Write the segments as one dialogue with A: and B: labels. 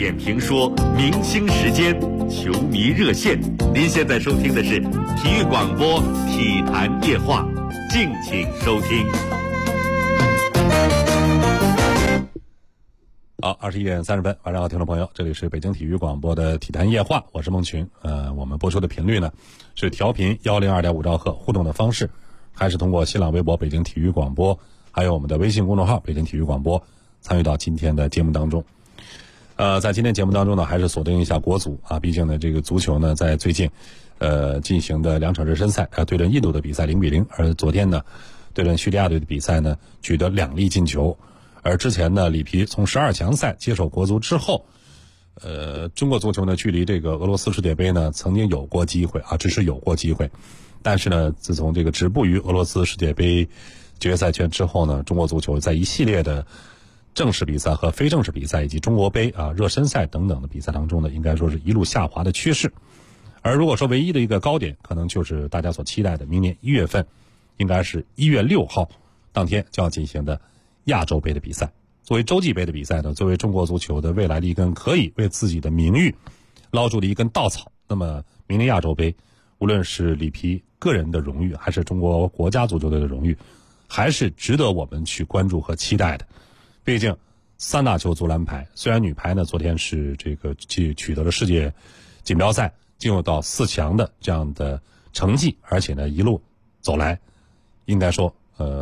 A: 点评说明星时间、球迷热线。您现在收听的是体育广播体坛夜话，敬请收听。
B: 好，21点30分，晚上好，听众朋友，这里是北京体育广播的体坛夜话，我是孟群。我们播出的频率呢是调频102.5兆赫，互动的方式还是通过新浪微博北京体育广播，还有我们的微信公众号北京体育广播参与到今天的节目当中。在今天节目当中呢，还是锁定一下国足啊，毕竟呢这个足球呢在最近进行的2场热身赛对阵印度的比赛0-0，而昨天呢对阵叙利亚队的比赛呢取得2粒进球。而之前呢，里皮从12强赛接手国足之后，中国足球呢距离这个俄罗斯世界杯呢曾经有过机会啊，只是有过机会。但是呢，自从这个止步于俄罗斯世界杯决赛圈之后呢，中国足球在一系列的正式比赛和非正式比赛以及中国杯啊、热身赛等等的比赛当中呢，应该说是一路下滑的趋势。而如果说唯一的一个高点，可能就是大家所期待的明年1月份，应该是1月6号当天就要进行的亚洲杯的比赛。作为洲际杯的比赛呢，作为中国足球的未来的一根可以为自己的名誉捞住的一根稻草，那么明年亚洲杯，无论是里皮个人的荣誉，还是中国国家足球队的荣誉，还是值得我们去关注和期待的。毕竟3大球足篮排，虽然女排呢昨天是这个取得了世界锦标赛进入到4强的这样的成绩，而且呢一路走来，应该说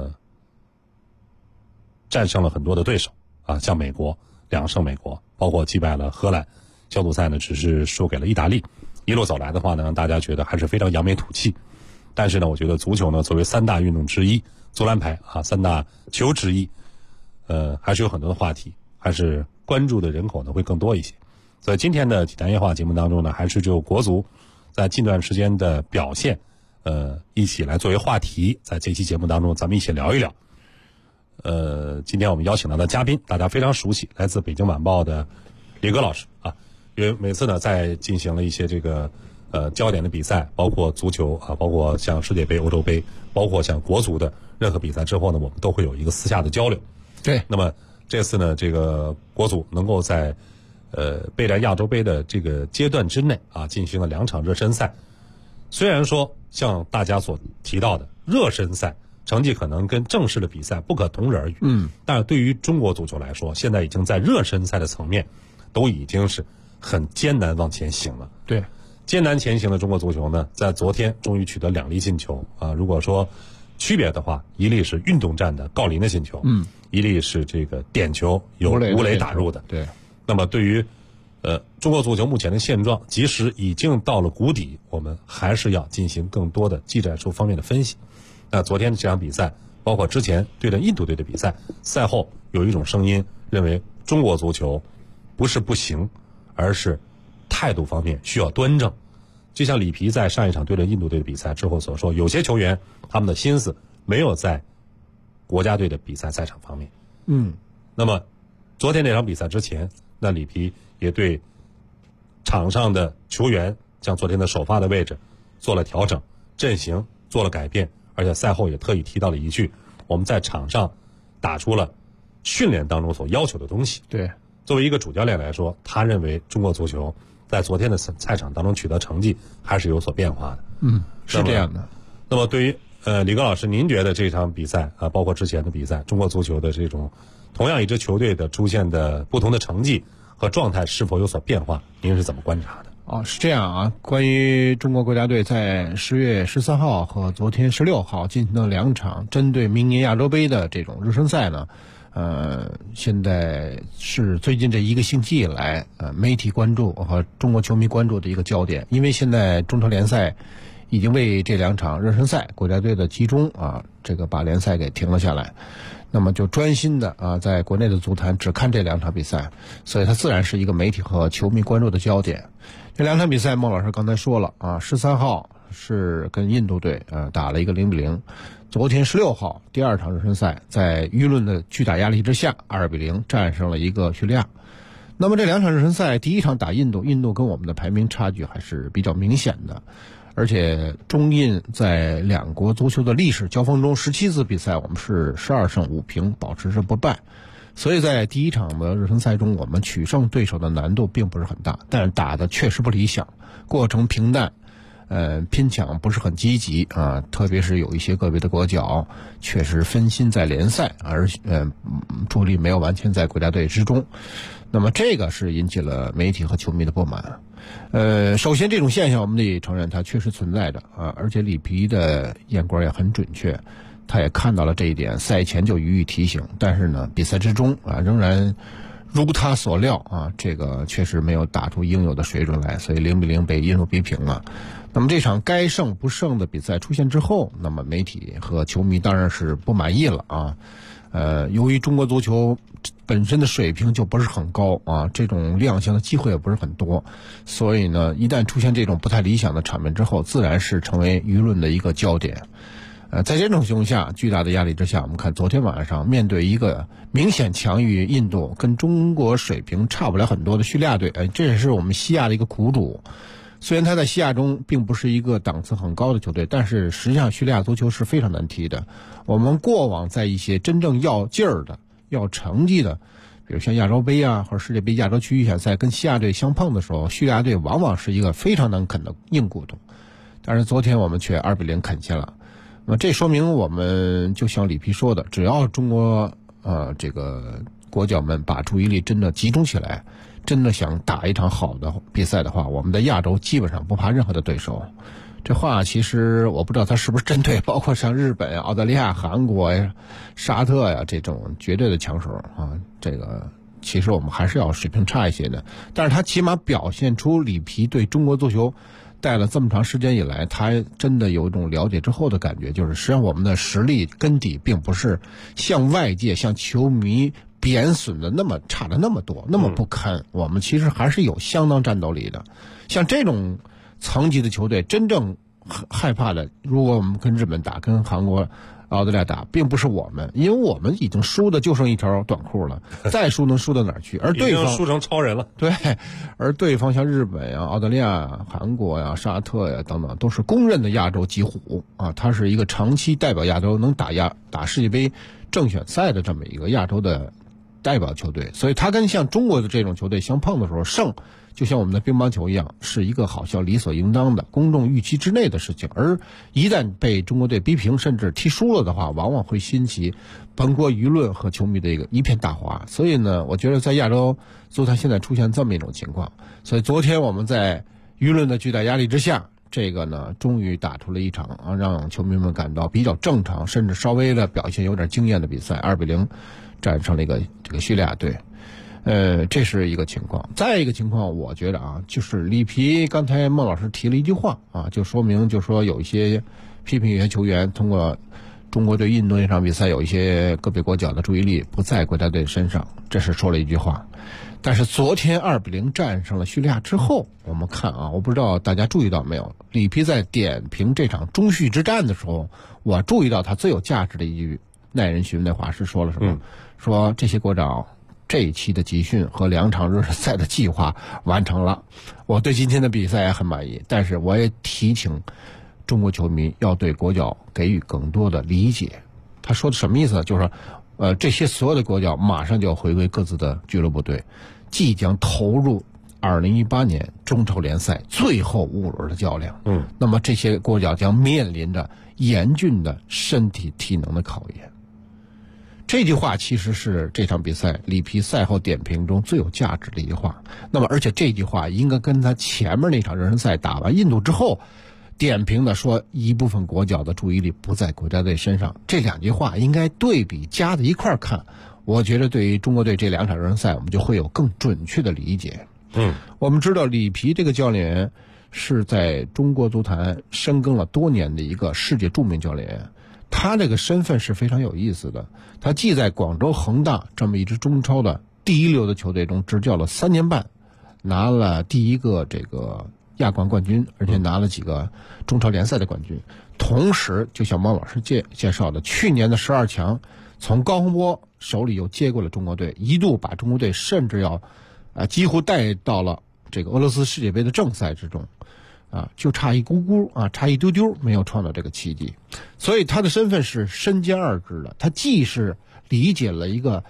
B: 战胜了很多的对手啊，像美国2胜美国，包括击败了荷兰，小组赛呢只是输给了意大利。一路走来的话呢，让大家觉得还是非常扬眉吐气。但是呢，我觉得足球呢作为3大运动之一，足篮排啊3大球之一，还是有很多的话题，还是关注的人口呢会更多一些。所以今天的体坛夜话节目当中呢，还是就国足在近段时间的表现，一起来作为话题，在这期节目当中咱们一起聊一聊。今天我们邀请到的嘉宾大家非常熟悉，来自北京晚报的李戈老师啊。因为每次呢在进行了一些这个焦点的比赛，包括足球啊，包括像世界杯、欧洲杯，包括像国足的任何比赛之后呢，我们都会有一个私下的交流。
C: 对，
B: 那么这次呢，这个国足能够在备战亚洲杯的这个阶段之内啊，进行了2场热身赛。虽然说像大家所提到的热身赛成绩可能跟正式的比赛不可同日而语，但是对于中国足球来说，现在已经在热身赛的层面都已经是很艰难往前行了。
C: 对，
B: 艰难前行的中国足球呢，在昨天终于取得2粒进球啊。如果说区别的话，一粒是运动战的郜林的进球，一粒是这个点球由吴磊打入的。
C: 对，
B: 那么对于中国足球目前的现状，即使已经到了谷底，我们还是要进行更多的技战术方面的分析。那昨天这场比赛，包括之前对阵印度队的比赛，赛后有一种声音认为中国足球不是不行，而是态度方面需要端正。就像里皮在上一场对阵印度队的比赛之后所说，有些球员他们的心思没有在国家队的比赛赛场方面。那么昨天那场比赛之前，那里皮也对场上的球员，像昨天的首发的位置做了调整，阵型做了改变，而且赛后也特意提到了一句，我们在场上打出了训练当中所要求的东西。
C: 对，
B: 作为一个主教练来说，他认为中国足球在昨天的赛场当中取得成绩还是有所变化的。
C: 是这样的。
B: 那么对于李戈老师，您觉得这场比赛啊，包括之前的比赛，中国足球的这种同样一支球队的出现的不同的成绩和状态是否有所变化？您是怎么观察的？
C: 是这样啊。关于中国国家队在10月13号和昨天16号进行的2场针对明年亚洲杯的这种热身赛呢，现在是最近这1个星期以来，媒体关注和中国球迷关注的一个焦点。因为现在中超联赛已经为这2场热身赛国家队的集中啊，这个把联赛给停了下来。那么就专心的在国内的足坛只看这2场比赛，所以它自然是一个媒体和球迷关注的焦点。这2场比赛，孟老师刚才说了啊，13号是跟印度队打了一个0-0，昨天16号第2场热身赛，在舆论的巨大压力之下，2-0战胜了一个叙利亚。那么这2场热身赛，第1场打印度，印度跟我们的排名差距还是比较明显的。而且中印在2国足球的历史交锋中，17次比赛我们是12胜5平，保持着不败。 所以在第一场的热身赛中，我们取胜对手的难度并不是很大，但是打的确实不理想，过程平淡，拼抢不是很积极啊，特别是有一些个别的国脚确实分心在联赛，而注意力没有完全在国家队之中。那么这个是引起了媒体和球迷的不满。首先这种现象我们得承认它确实存在的啊，而且里皮的眼光也很准确，他也看到了这一点，赛前就予以提醒。但是呢，比赛之中啊，仍然如他所料啊，这个确实没有打出应有的水准来，所以0-0被因路逼平了。那么这场该胜不胜的比赛出现之后，那么媒体和球迷当然是不满意了啊。由于中国足球本身的水平就不是很高啊，这种亮相的机会也不是很多，所以呢，一旦出现这种不太理想的场面之后，自然是成为舆论的一个焦点。在这种情况下，巨大的压力之下，我们看昨天晚上面对一个明显强于印度、跟中国水平差不了很多的叙利亚队，这也是我们西亚的一个苦主。虽然他在西亚中并不是一个档次很高的球队，但是实际上叙利亚足球是非常难踢的。我们过往在一些真正要劲儿的、要成绩的，比如像亚洲杯啊或者世界杯亚洲区预选赛跟西亚队相碰的时候，叙利亚队往往是一个非常难啃的硬骨头。但是昨天我们却2-0啃下了。那么这说明我们就像里皮说的，只要中国这个国脚们把注意力真的集中起来，真的想打一场好的比赛的话，我们的亚洲基本上不怕任何的对手。这话其实我不知道他是不是针对包括像日本、澳大利亚、韩国呀、沙特呀这种绝对的强手啊，这个其实我们还是要水平差一些的。但是他起码表现出里皮对中国足球带了这么长时间以来，他真的有一种了解之后的感觉，就是实际上我们的实力根底并不是像外界、像球迷贬损的那么差的那么多，那么不堪。我们其实还是有相当战斗力的。像这种层级的球队，真正害怕的，如果我们跟日本打、跟韩国、澳大利亚打，并不是我们，因为我们已经输的就剩一条短裤了，再输能输到哪儿去？而对方
B: 已经输成超人了。
C: 对，而对方像日本呀、澳大利亚、韩国呀、沙特呀等等，都是公认的亚洲极虎啊，它是一个长期代表亚洲能打世界杯正选赛的这么一个亚洲的代表球队，所以他跟像中国的这种球队相碰的时候，胜就像我们的乒乓球一样，是一个好像理所应当的公众预期之内的事情。而一旦被中国队逼平甚至踢输了的话，往往会掀起本国舆论和球迷的一片大哗。所以呢，我觉得在亚洲足坛现在出现这么一种情况，所以昨天我们在舆论的巨大压力之下，这个呢终于打出了一场让球迷们感到比较正常甚至稍微的表现有点惊艳的比赛，2-0战胜了这个叙利亚队。这是一个情况。再一个情况，我觉得就是里皮刚才孟老师提了一句话就说明就说有一些批评有些球员通过中国对印度那场比赛有一些个别国脚的注意力不在国家队身上，这是说了一句话。但是昨天2-0战胜了叙利亚之后，我们看我不知道大家注意到没有，里皮在点评这场中叙之战的时候，我注意到他最有价值的一句耐人寻味的话是说了什么？说这些国脚这一期的集训和2场热身赛的计划完成了，我对今天的比赛也很满意，但是我也提醒中国球迷要对国脚给予更多的理解。他说的什么意思呢？就是说这些所有的国脚马上就要回归各自的俱乐部队，即将投入2018年中超联赛最后5轮的较量。那么这些国脚将面临着严峻的身体体能的考验。这句话其实是这场比赛里皮赛后点评中最有价值的一句话。那么而且这句话应该跟他前面那场热身赛打完印度之后点评的说一部分国脚的注意力不在国家队身上，这2句话应该对比加在一块看，我觉得对于中国队这2场热身赛我们就会有更准确的理解。我们知道里皮这个教练员是在中国足坛深耕了多年的一个世界著名教练员，他这个身份是非常有意思的。他既在广州恒大这么一支中超的第一流的球队中执教了3年半，拿了第1个这个亚冠冠军，而且拿了几个中超联赛的冠军。同时就像汪老师介绍的，去年的12强从高洪波手里又接过了中国队，一度把中国队甚至要几乎带到了这个俄罗斯世界杯的正赛之中就差一咕咕差一丢丢没有创造这个奇迹。所以他的身份是身兼2职的，他既是理解了一个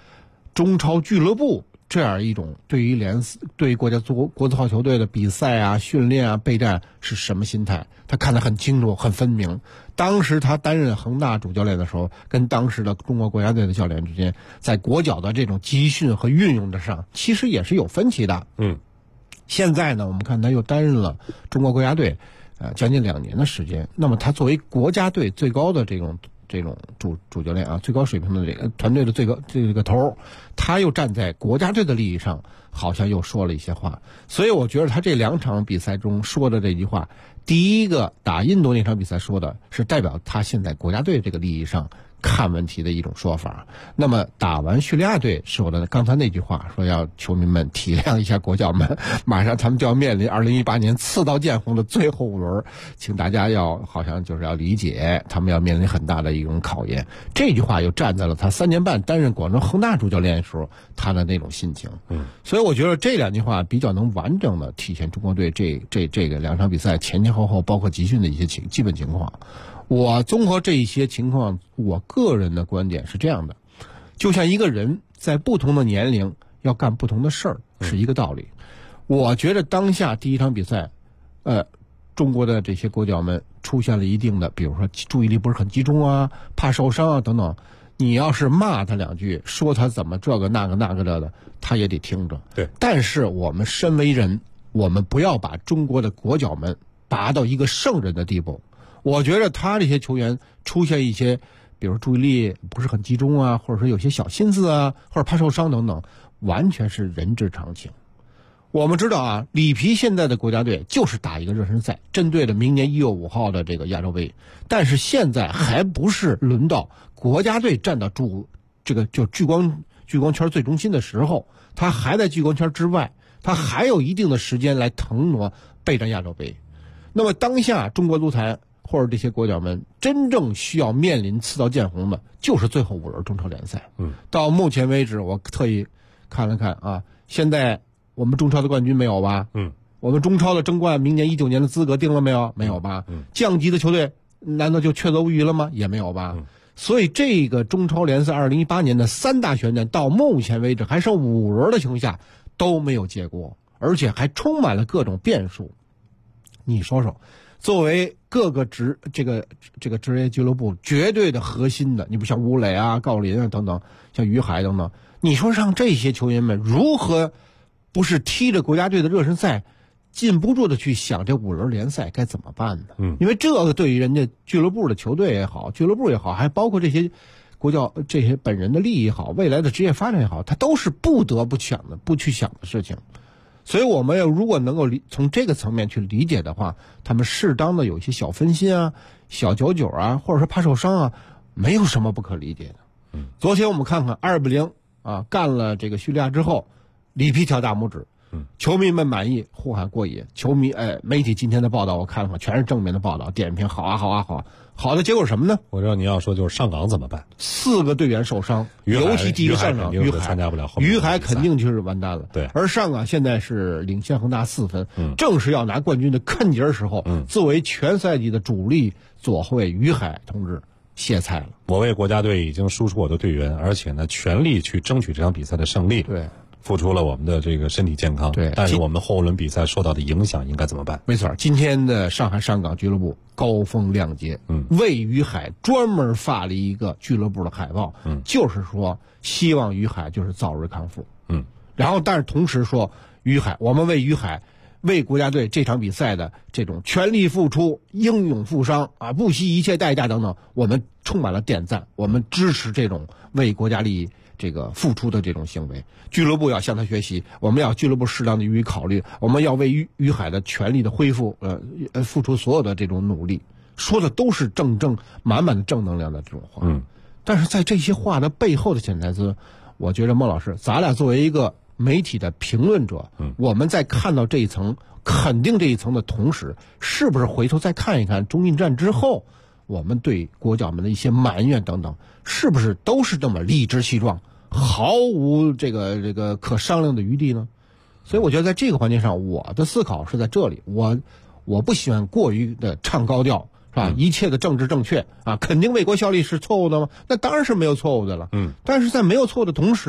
C: 中超俱乐部这样一种对于国字号球队的比赛啊、训练啊、备战是什么心态，他看得很清楚、很分明。当时他担任恒大主教练的时候，跟当时的中国国家队的教练之间，在国脚的这种集训和运用的上，其实也是有分歧的。现在呢，我们看他又担任了中国国家队，将近2年的时间。那么他作为国家队最高的这种主教练啊，最高水平的这个团队的最高这个头，他又站在国家队的利益上，好像又说了一些话。所以我觉得他这2场比赛中说的这句话，第一个打印度那场比赛说的是代表他现在国家队这个利益上看问题的一种说法。那么打完叙利亚队说的刚才那句话，说要球迷们体谅一下国脚们，马上他们就要面临2018年刺刀见红的最后5轮，请大家好像就是要理解，他们要面临很大的一种考验。这句话又站在了他3年半担任广州恒大主教练的时候他的那种心情。所以我觉得这2句话比较能完整的体现中国队这个2场比赛前前后后包括集训的一些基本情况。我综合这一些情况，我个人的观点是这样的，就像一个人在不同的年龄要干不同的事儿是一个道理。我觉得当下第1场比赛，中国的这些国脚们出现了一定的，比如说注意力不是很集中啊，怕受伤啊等等。你要是骂他2句，说他怎么这个那个的，他也得听着。
B: 对。但
C: 是我们身为人，我们不要把中国的国脚们拔到一个圣人的地步。我觉得他这些球员出现一些，比如注意力不是很集中啊，或者说有些小心思啊，或者怕受伤等等，完全是人之常情。我们知道啊，里皮现在的国家队就是打一个热身赛，针对着明年1月5号的这个亚洲杯。但是现在还不是轮到国家队站到这个就聚光圈最中心的时候，他还在聚光圈之外，他还有一定的时间来腾挪备战亚洲杯。那么当下中国足坛或者这些国脚们真正需要面临刺刀见红的，就是最后5轮中超联赛。到目前为止，我特意看了看啊，现在我们中超的冠军没有吧？我们中超的争冠明年19年的资格定了没有？没有吧？降级的球队难道就确凿无疑了吗？也没有吧？所以这个中超联赛2018年的3大悬念，到目前为止还剩5轮的情况下都没有结果，而且还充满了各种变数。你说说，作为各个职业俱乐部绝对的核心的，你不像吴磊啊、郜林啊等等，像于海等等，你说让这些球员们如何不是踢着国家队的热身赛，禁不住的去想这5轮联赛该怎么办呢？因为这个对于人家俱乐部的球队也好，俱乐部也好，还包括这些国脚这些本人的利益也好，未来的职业发展也好，他都是不得不去想的事情。所以我们如果能够从这个层面去理解的话，他们适当的有一些小分心啊、小99啊，或者说怕受伤啊，没有什么不可理解的。昨天我们看看2-0啊，干了这个叙利亚之后，里皮挑大拇指，球迷们满意，呼喊过瘾。媒体今天的报道我看了看，全是正面的报道，点评好啊好啊好啊。好的结果是什么呢？
B: 我知道你要说就是上港怎么办
C: ？4个队员受伤，尤其第一个上港于海
B: 参加不了，
C: 于海肯定就是完蛋了。
B: 对，
C: 而上港现在是领先恒大4分，正是要拿冠军的坎节时候，作为全赛季的主力左后卫于海同志歇菜了。
B: 我为国家队已经输出我的队员，而且呢全力去争取这场比赛的胜利。
C: 对。
B: 付出了我们的这个身体健康，
C: 对，
B: 但是我们后轮比赛受到的影响应该怎么办？
C: 没错，今天的上海上港俱乐部高风亮节，为于海专门发了一个俱乐部的海报，就是说希望于海就是早日康复，然后但是同时说于海，我们为于海为国家队这场比赛的这种全力付出、英勇负伤啊，不惜一切代价等等，我们充满了点赞，我们支持这种为国家利益这个付出的这种行为。俱乐部要向他学习，我们要俱乐部适当的予以考虑，我们要为于海的全力的恢复付出所有的这种努力。说的都是满满的正能量的这种话。但是在这些话的背后的潜台词，我觉得孟老师，咱俩作为一个媒体的评论者，我们在看到这一层肯定这一层的同时，是不是回头再看一看中印战之后我们对国脚们的一些埋怨等等，是不是都是这么理直气壮，毫无这个可商量的余地呢？所以我觉得在这个环节上，我的思考是在这里。我不喜欢过于的唱高调，是吧？一切的政治正确啊，肯定为国效力是错误的吗？那当然是没有错误的了。但是在没有错的同时，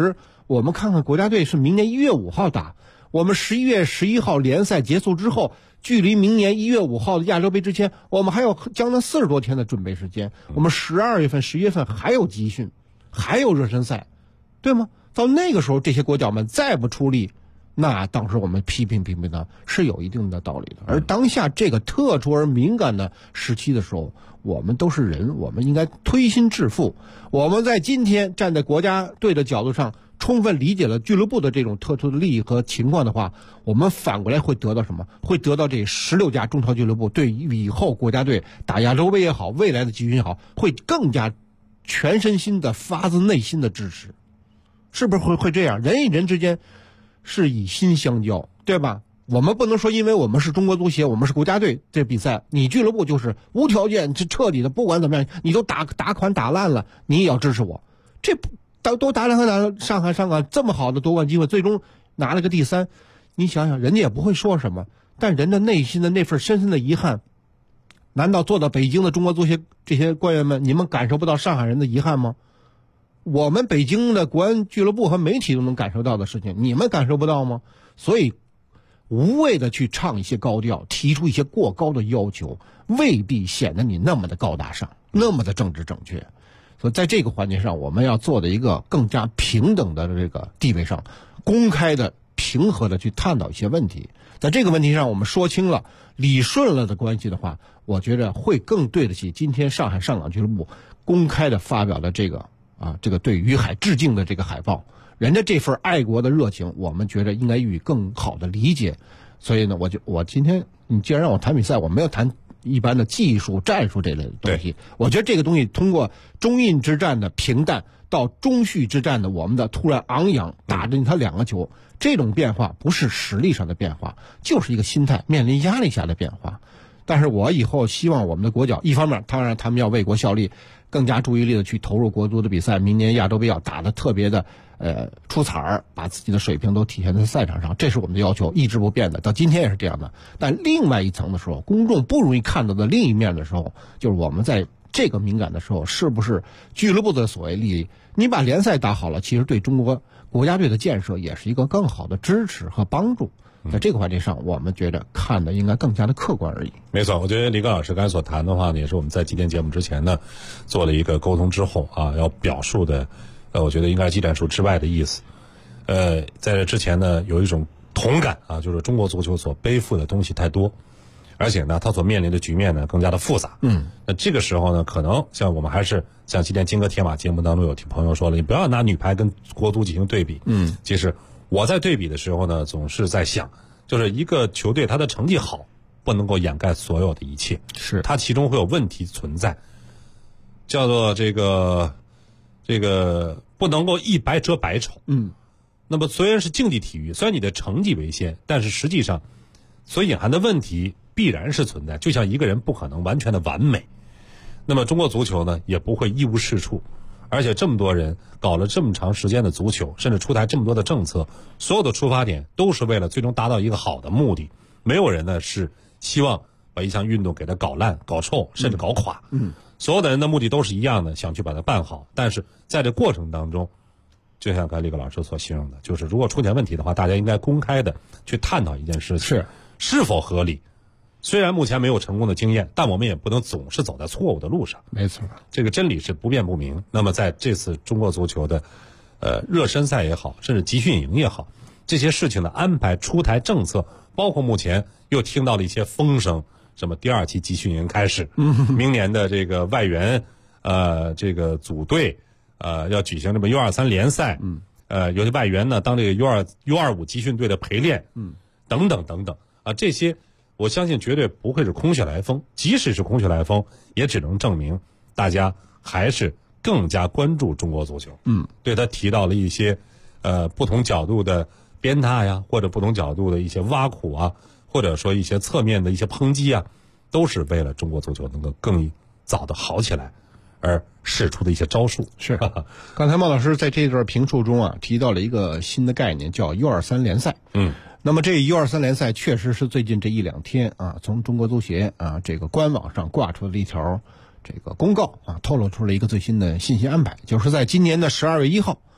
C: 我们看看国家队是明年1月5号打，我们11月11号联赛结束之后，距离明年1月5号的亚洲杯之前，我们还有将近40多天的准备时间。我们12月份、11月份还有集训，还有热身赛，对吗？到那个时候，这些国脚们再不出力，那当时我们批评呢是有一定的道理的。而当下这个特殊而敏感的时期的时候，我们都是人，我们应该推心置腹。我们在今天站在国家队的角度上，充分理解了俱乐部的这种特殊的利益和情况的话，我们反过来会得到什么？会得到这16家中超俱乐部对以后国家队打亚洲杯也好，未来的集训也好，会更加全身心的、发自内心的支持。是不是会这样？人与人之间是以心相交，对吧？我们不能说因为我们是中国足协，我们是国家队，这比赛你俱乐部就是无条件是彻底的，不管怎么样你都打款打烂了，你也要支持我。这都打上海这么好的夺冠机会，最终拿了个第3，你想想人家也不会说什么，但人的内心的那份深深的遗憾，难道坐到北京的中国足协这些官员们，你们感受不到上海人的遗憾吗？我们北京的国安俱乐部和媒体都能感受到的事情，你们感受不到吗？所以无谓的去唱一些高调，提出一些过高的要求，未必显得你那么的高大上，那么的政治正确。所以在这个环节上，我们要做的一个更加平等的这个地位上，公开的、平和的去探讨一些问题。在这个问题上，我们说清了、理顺了的关系的话，我觉得会更对得起今天上海上港俱乐部公开的发表的这个对于海致敬的这个海报。人家这份爱国的热情，我们觉得应该予以更好的理解。所以呢，我今天你既然让我谈比赛，我没有谈一般的技术战术这类的东西。我觉得这个东西通过中印之战的平淡到中叙之战的我们的突然昂扬，打进他2个球，这种变化不是实力上的变化，就是一个心态面临压力下的变化。但是我以后希望我们的国脚，一方面当然他们要为国效力，更加注意力的去投入国足的比赛，明年亚洲杯要打得特别的出彩儿，把自己的水平都体现在赛场上，这是我们的要求，一直不变的，到今天也是这样的。但另外一层的时候，公众不容易看到的另一面的时候，就是我们在这个敏感的时候，是不是俱乐部的所谓利益，你把联赛打好了，其实对中国国家队的建设也是一个更好的支持和帮助。在这个环节上，我们觉得看的应该更加的客观而已。
B: 没错，我觉得李刚老师刚才所谈的话呢，也是我们在今天节目之前呢做了一个沟通之后要表述的，我觉得应该是技战术之外的意思。在这之前呢，有一种同感就是中国足球所背负的东西太多，而且呢，它所面临的局面呢更加的复杂。那这个时候呢，可能像我们还是像今天金戈铁马节目当中有朋友说了，你不要拿女排跟国足进行对比。其实我在对比的时候呢，总是在想，就是一个球队它的成绩好，不能够掩盖所有的一切，
C: 是
B: 它其中会有问题存在，叫做这个不能够一白遮百丑。那么虽然是竞技体育，虽然你的成绩为先，但是实际上所隐含的问题必然是存在，就像一个人不可能完全的完美，那么中国足球呢也不会一无是处。而且这么多人搞了这么长时间的足球，甚至出台这么多的政策，所有的出发点都是为了最终达到一个好的目的。没有人呢是希望把一项运动给它搞烂、搞臭，甚至搞垮。所有的人的目的都是一样的，想去把它办好。但是在这过程当中，就像刚才李戈老师所形容的，就是如果出现问题的话，大家应该公开的去探讨一件事情是否合理。虽然目前没有成功的经验，但我们也不能总是走在错误的路上。
C: 没错，
B: 这个真理是不辩不明。那么在这次中国足球的热身赛也好，甚至集训营也好，这些事情的安排、出台政策，包括目前又听到了一些风声，什么第2期集训营开始，明年的这个外援这个组队要举行这么U23联赛，有些外援呢当这个U25集训队的陪练，等等等等这些我相信绝对不会是空穴来风，即使是空穴来风，也只能证明大家还是更加关注中国足球。对，他提到了一些不同角度的鞭挞呀，或者不同角度的一些挖苦或者说一些侧面的一些抨击都是为了中国足球能够更早的好起来而释出的一些招数。
C: 是，刚才孟老师在这段评述中提到了一个新的概念，叫U23联赛。那么这 U23联赛确实是最近这1-2天从中国足协这个官网上挂出了一条这个公告透露出了一个最新的信息安排，就是在今年的12月1号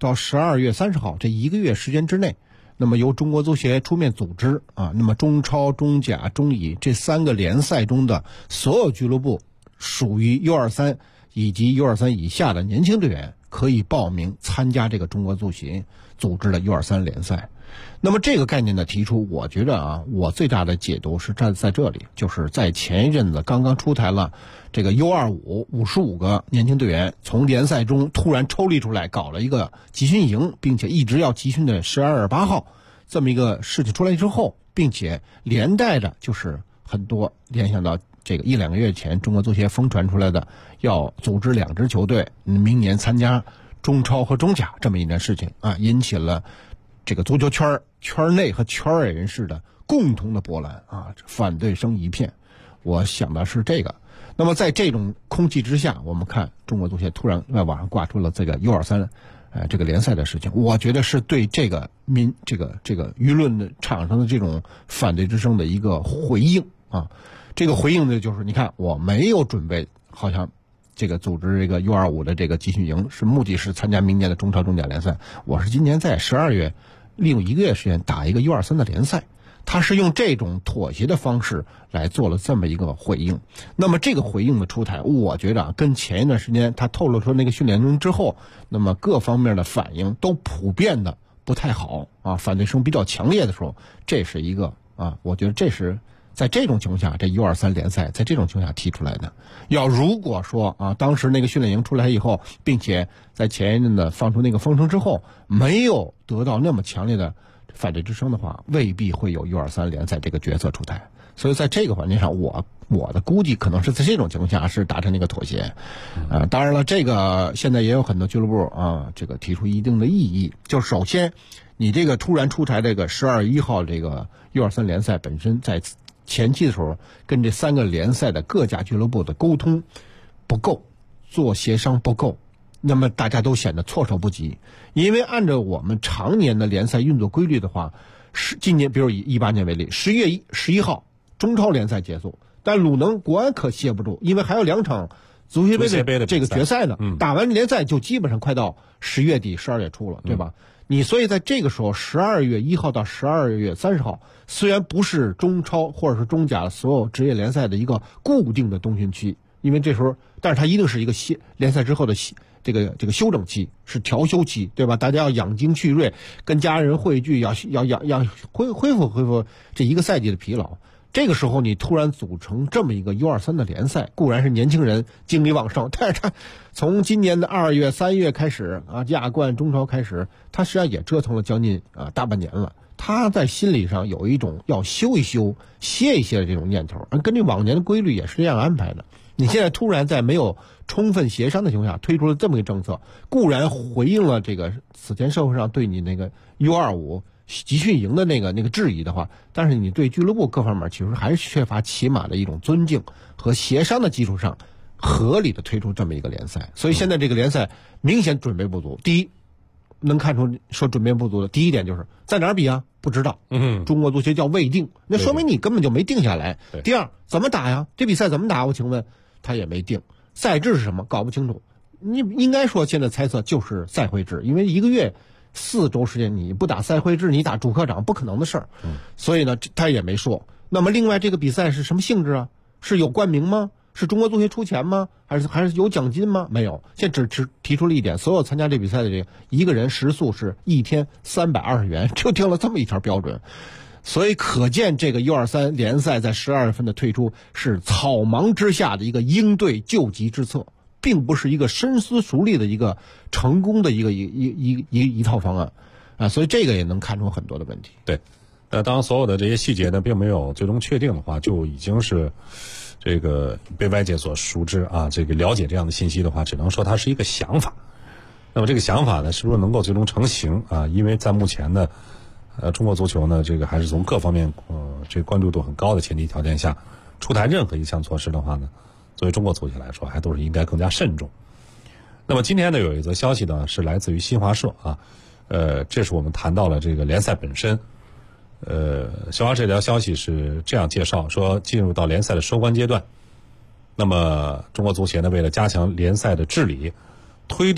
C: 到12月30号这1个月时间之内，那么由中国足协出面组织啊，那么中超、中甲、中乙这3个联赛中的所有俱乐部属于 U23 以及 U23 以下的年轻队员可以报名参加这个中国足协组织的 U23 联赛。那么这个概念的提出，我觉得啊，我最大的解读是站在这里，就是在前一阵子刚刚出台了这个 U25 55个年轻队员从联赛中突然抽离出来，搞了一个集训营，并且一直要集训的12月8号这么一个事情出来之后，并且连带着就是很多联想到这个1-2个月前中国足协疯传出来的要组织2支球队明年参加中超和中甲这么一件事情啊，引起了这个足球圈内和圈外人士的共同的波澜啊，反对声一片。我想的是这个。那么在这种空气之下，我们看中国足协突然在网上挂出了这个 U23这个联赛的事情，我觉得是对这个舆论的场上的这种反对之声的一个回应啊。这个回应呢，就是你看我没有准备，好像这个组织这个 U25 的这个集训营是目的是参加明年的中超中甲联赛，我是今年在12月利用1个月时间打一个 U23 的联赛，他是用这种妥协的方式来做了这么一个回应。那么这个回应的出台，我觉得跟前一段时间他透露出那个训练中之后，那么各方面的反应都普遍的不太好啊，反对声比较强烈的时候，这是一个啊，我觉得这是在这种情况下，这 U23 联赛在这种情况下提出来的。如果说啊，当时那个训练营出来以后，并且在前一阵的放出那个风声之后，没有得到那么强烈的反对之声的话，未必会有 U23 联赛这个角色出台。所以在这个环节上，我的估计可能是在这种情况下是达成那个妥协。当然了，这个现在也有很多俱乐部啊，这个提出一定的异议。就首先，你这个突然出台这个12月1号这个 U23 联赛本身在前期的时候，跟这3个联赛的各家俱乐部的沟通不够，做协商不够，那么大家都显得措手不及。因为按照我们常年的联赛运作规律的话，今年比如以18年为例，10月11号中超联赛结束，但鲁能国安可歇不住，因为还有2场足协杯的这个决赛呢，打完联赛就基本上快到10月底12月初了，对吧？所以在这个时候，12月1号到12月30号，虽然不是中超或者是中甲所有职业联赛的一个固定的冬训期，因为这时候，但是它一定是一个联赛之后的这个休整期，是调休期，对吧？大家要养精蓄锐，跟家人汇聚，要恢复这一个赛季的疲劳。这个时候你突然组成这么一个 U23 的联赛，固然是年轻人精力旺盛，但是他从今年的2月3月开始啊，亚冠中超开始，他实际上也折腾了将近大半年了。他在心理上有一种要休一休、歇一歇的这种念头，根据往年的规律也是这样安排的。你现在突然在没有充分协商的情况下推出了这么一个政策，固然回应了这个此前社会上对你那个 U25集训营的那个质疑的话，但是你对俱乐部各方面其实还是缺乏起码的一种尊敬和协商的基础上，合理的推出这么一个联赛。所以现在这个联赛明显准备不足。第一，能看出说准备不足的第一点就是在哪儿比啊？不知道。中国足协叫未定，那说明你根本就没定下来。第二，怎么打呀？这比赛怎么打？我请问他也没定，赛制是什么？搞不清楚。你应该说现在猜测就是赛会制，因为1个月4周时间你不打赛会制，你打主客场不可能的事儿。所以呢，他也没说。那么另外这个比赛是什么性质啊？是有冠名吗？是中国足协出钱吗？还是有奖金吗？没有。现在只提出了一点，所有参加这比赛的这个一个人食宿是1天320元，就定了这么一条标准。所以可见这个 U23 联赛在12月份的退出是草莽之下的一个应对救急之策，并不是一个深思熟虑的一个成功的一套方案啊，所以这个也能看出很多的问题。
B: 对，当所有的这些细节呢并没有最终确定的话，就已经是这个被外界所熟知啊，这个了解这样的信息的话，只能说它是一个想法。那么这个想法呢，是不是能够最终成型啊？因为在目前的中国足球呢，这个还是从各方面这个关注度很高的前提条件下，出台任何一项措施的话呢，作为中国足协来说，还都是应该更加慎重。那么今天呢，有一则消息呢，是来自于新华社啊，这是我们谈到了这个联赛本身。新华社这条消息是这样介绍说，进入到联赛的收官阶段，那么中国足协呢，为了加强联赛的治理，推动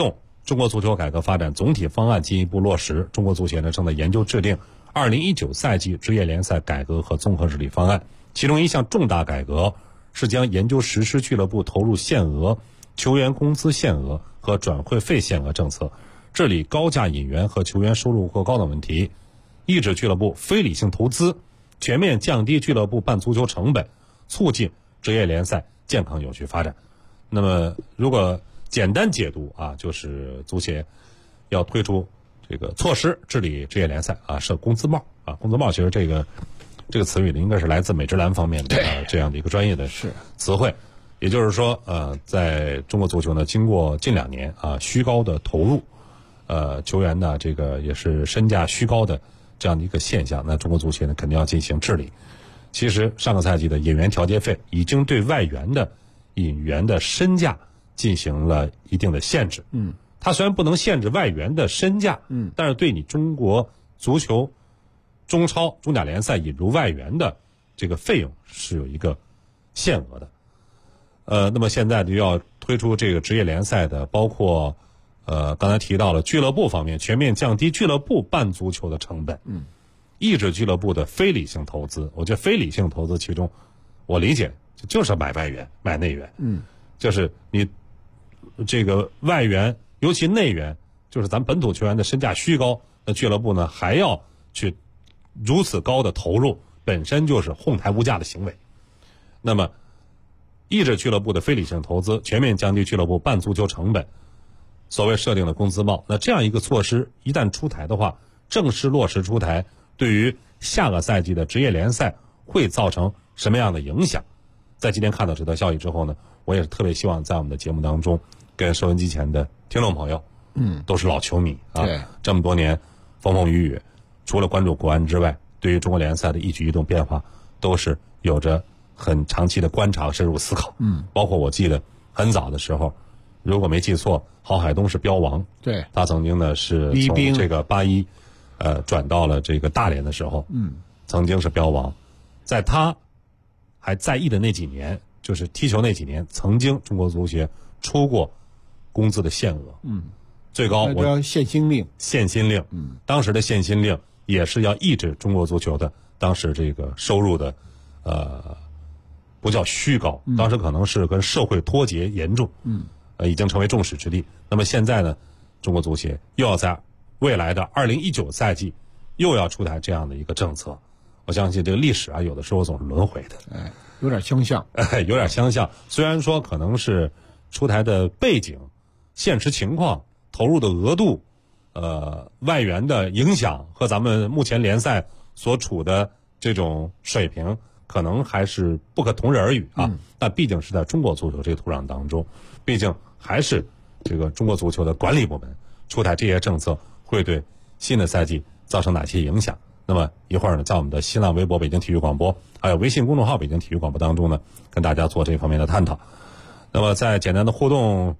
B: 中国足球改革发展总体方案进一步落实，中国足协呢正在研究制定2019赛季职业联赛改革和综合治理方案。其中一项重大改革是将研究实施俱乐部投入限额、球员工资限额和转会费限额政策，治理高价引援和球员收入过高等问题，抑制俱乐部非理性投资，全面降低俱乐部办足球成本，促进职业联赛健康有序发展。那么如果简单解读啊，就是足协要推出这个措施治理职业联赛啊，设工资帽啊。工资帽其实这个词语呢，应该是来自美职篮方面的这样的一个专业的词汇。也就是说在中国足球呢，经过近2年啊虚高的投入，球员呢这个也是身价虚高的这样的一个现象，那中国足协呢肯定要进行治理。其实上个赛季的引援调节费已经对外援的引援的身价进行了一定的限制。它虽然不能限制外援的身价，但是对你中国足球中超、中甲联赛引入外援的这个费用是有一个限额的。那么现在就要推出这个职业联赛的，包括刚才提到了俱乐部方面，全面降低俱乐部办足球的成本，抑制俱乐部的非理性投资。我觉得非理性投资其中，我理解就是买外援、买内援，就是你这个外援，尤其内援，就是咱本土球员的身价虚高，那俱乐部呢还要去如此高的投入，本身就是哄抬物价的行为。那么抑制俱乐部的非理性投资，全面降低俱乐部办足球成本，所谓设定的工资帽，那这样一个措施一旦出台的话，正式落实出台，对于下个赛季的职业联赛会造成什么样的影响？在今天看到这条消息之后呢，我也是特别希望在我们的节目当中，跟收音机前的听众朋友，都是老球迷啊，这么多年风风雨雨，除了关注国安之外，对于中国联赛的一举一动变化，都是有着很长期的观察和深入思考。包括我记得很早的时候，如果没记错，郝海东是标王，
C: 对，
B: 他曾经呢是从这个81转到了这个大连的时候，曾经是标王，在他还在役的那几年，就是踢球那几年，曾经中国足协出过工资的限额，最高
C: 那叫限薪令，
B: 当时的限薪令也是要抑制中国足球的当时这个收入的不叫虚高，当时可能是跟社会脱节严重，已经成为众矢之的。那么现在呢，中国足协又要在未来的2019赛季又要出台这样的一个政策。我相信这个历史啊，有的时候总是轮回的，
C: 有点相像，
B: 有点相像。虽然说可能是出台的背景、现实情况、投入的额度、外援的影响和咱们目前联赛所处的这种水平，可能还是不可同日而语啊。但毕竟是在中国足球这个土壤当中，毕竟还是这个中国足球的管理部门出台这些政策，会对新的赛季造成哪些影响？那么一会儿呢，在我们的新浪微博北京体育广播，还有微信公众号北京体育广播当中呢，跟大家做这方面的探讨。那么在简单的互动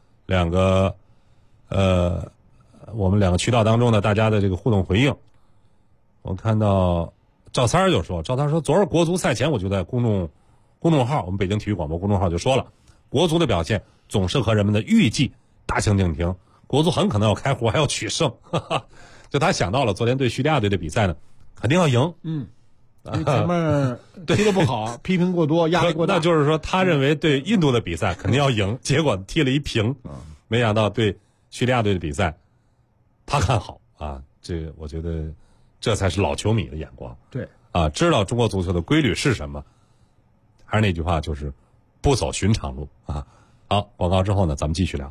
B: 我们2个渠道当中呢，大家的这个互动回应，我看到赵三儿就说，昨儿国足赛前我就在公众号，我们北京体育广播公众号就说了，国足的表现总是和人们的预计大相径庭，国足很可能要开胡还要取胜，就他想到了昨天对叙利亚队的比赛呢，肯定要赢。
C: 咱们踢得不好，批评过多，压力过大。
B: 那就是说，他认为对印度的比赛肯定要赢，结果踢了一平。没想到对叙利亚队的比赛，他看好啊。这我觉得这才是老球迷的眼光。
C: 对
B: 啊，知道中国足球的规律是什么。还是那句话，就是不走寻常路啊。好，广告之后呢，咱们继续聊。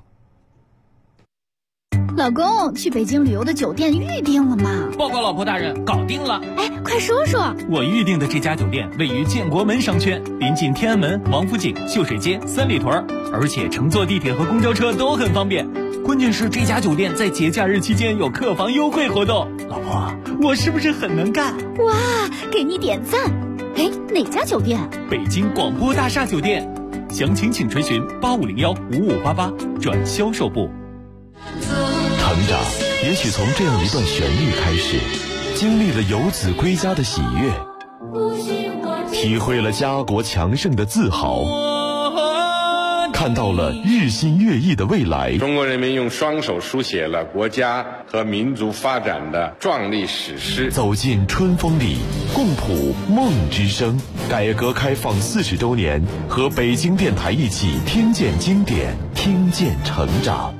D: 老公，去北京旅游的酒店预定了吗？
E: 报告老婆大人，搞定了。
D: 哎，快说说。
E: 我预定的这家酒店位于建国门商圈，临近天安门、王府井、秀水街、三里屯，而且乘坐地铁和公交车都很方便。关键是这家酒店在节假日期间有客房优惠活动。老婆，我是不是很能干？
D: 哇，给你点赞。哎，哪家酒店？
E: 北京广播大厦酒店。详情请垂询8501-5588转销售部。
F: 成长也许从这样一段旋律开始，经历了游子归家的喜悦，体会了家国强盛的自豪， 看到了日新月异的未来。
G: 中国人民用双手书写了国家和民族发展的壮丽史诗。
F: 走进春风里，共谱梦之声。改革开放40周年，和北京电台一起听见经典，听见成长。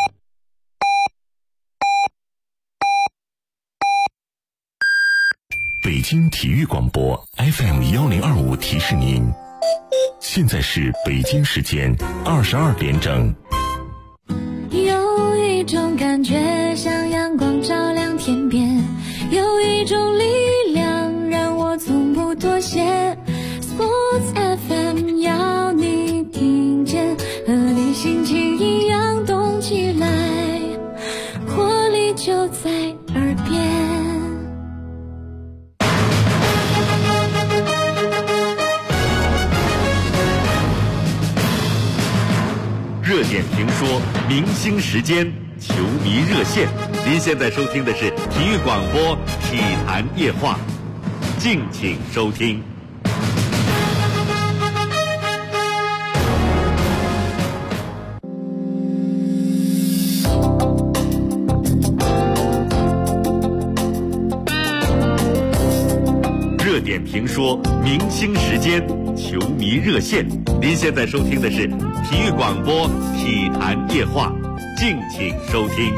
F: 北京体育广播 FM1025提示您，现在是北京时间22点整。
H: 有一种感觉像阳光照亮天边，有一种力量让我从不妥协。 Sports FM 要你听见，和你心情一样动起来，活力就在耳边。
A: 热点评说，明星时间，球迷热线。您现在收听的是体育广播体坛夜话，敬请收听。热点评说，明星时间，球迷热线。您现在收听的是体育广播体坛夜话，敬请收听。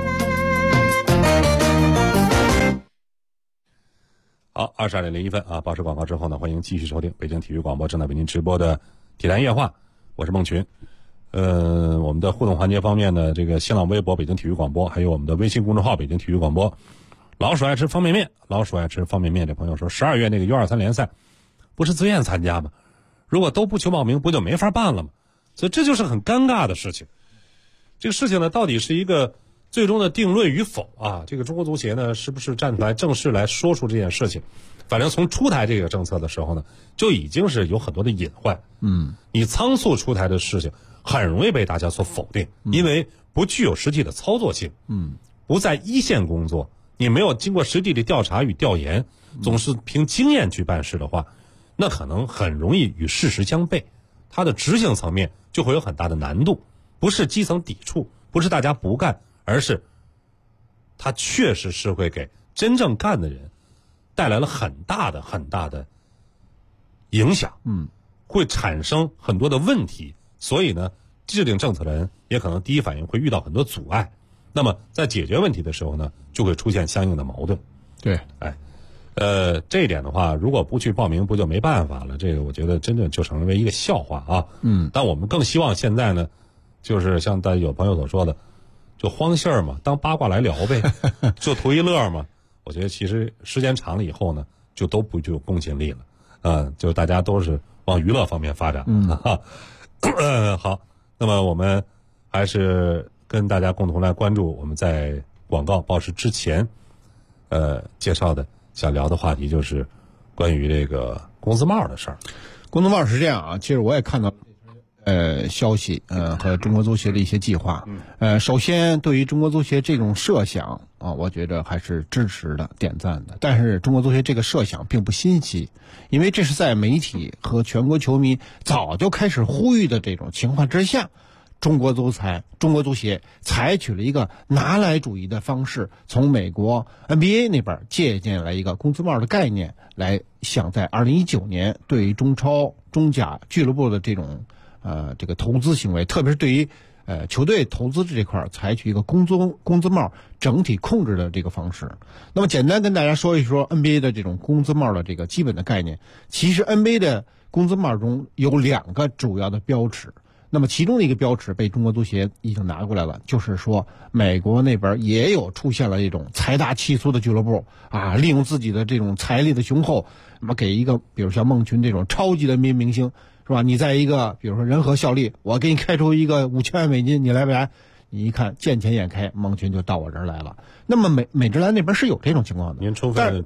B: 好，22:01啊，报时广告之后呢，欢迎继续收听北京体育广播正在为您直播的体坛夜话，我是孟群。我们的互动环节方面呢，这个新浪微博北京体育广播，还有我们的微信公众号北京体育广播。老鼠爱吃方便面，老鼠爱吃方便面这朋友说，12月那个U23联赛不是自愿参加吗？如果都不求报名，不就没法办了吗？所以这就是很尴尬的事情。这个事情呢，到底是一个最终的定论与否啊？这个中国足协呢，是不是站出来正式来说出这件事情？反正从出台这个政策的时候呢，就已经是有很多的隐患。你仓促出台的事情，很容易被大家所否定，因为不具有实际的操作性。不在一线工作，你没有经过实地的调查与调研，总是凭经验去办事的话，那可能很容易与事实相悖，它的执行层面就会有很大的难度。不是基层抵触，不是大家不干，而是它确实是会给真正干的人带来了很大的影响，会产生很多的问题。所以呢，制定政策的人也可能第一反应会遇到很多阻碍。那么在解决问题的时候呢，就会出现相应的矛盾。
C: 对，
B: 这一点的话，如果不去报名，不就没办法了？这个我觉得真的就成为一个笑话啊。但我们更希望现在呢，就是像大家有朋友所说的，就荒信儿嘛，当八卦来聊呗，就图一乐嘛。我觉得其实时间长了以后呢，就都不具有公信力了。就大家都是往娱乐方面发展。好，那么我们还是跟大家共同来关注我们在广告报时之前介绍的想聊的话题，就是关于这个工资帽的事儿。
C: 工资帽是这样啊，其实我也看到消息和中国足协的一些计划。首先对于中国足协这种设想啊，我觉得还是支持的、点赞的。但是中国足协这个设想并不新奇，因为这是在媒体和全国球迷早就开始呼吁的这种情况之下，中国足协采取了一个拿来主义的方式，从美国 NBA 那边借鉴来一个工资帽的概念，来想在2019年对于中超、中甲俱乐部的这种这个投资行为，特别是对于球队投资这块，采取一个工资帽整体控制的这个方式。那么简单跟大家说一说 NBA 的这种工资帽的这个基本的概念。其实 NBA 的工资帽中有2个主要的标尺。那么其中的一个标尺被中国足协已经拿过来了，就是说美国那边也有出现了一种财大气粗的俱乐部啊，利用自己的这种财力的雄厚，那么给一个比如像孟群这种超级的明星，是吧？你在一个比如说仁和效力，我给你开出一个5000万美金，你来不来？你一看见钱眼开，孟群就到我这儿来了。那么美职篮那边是有这种情况的。
B: 您充分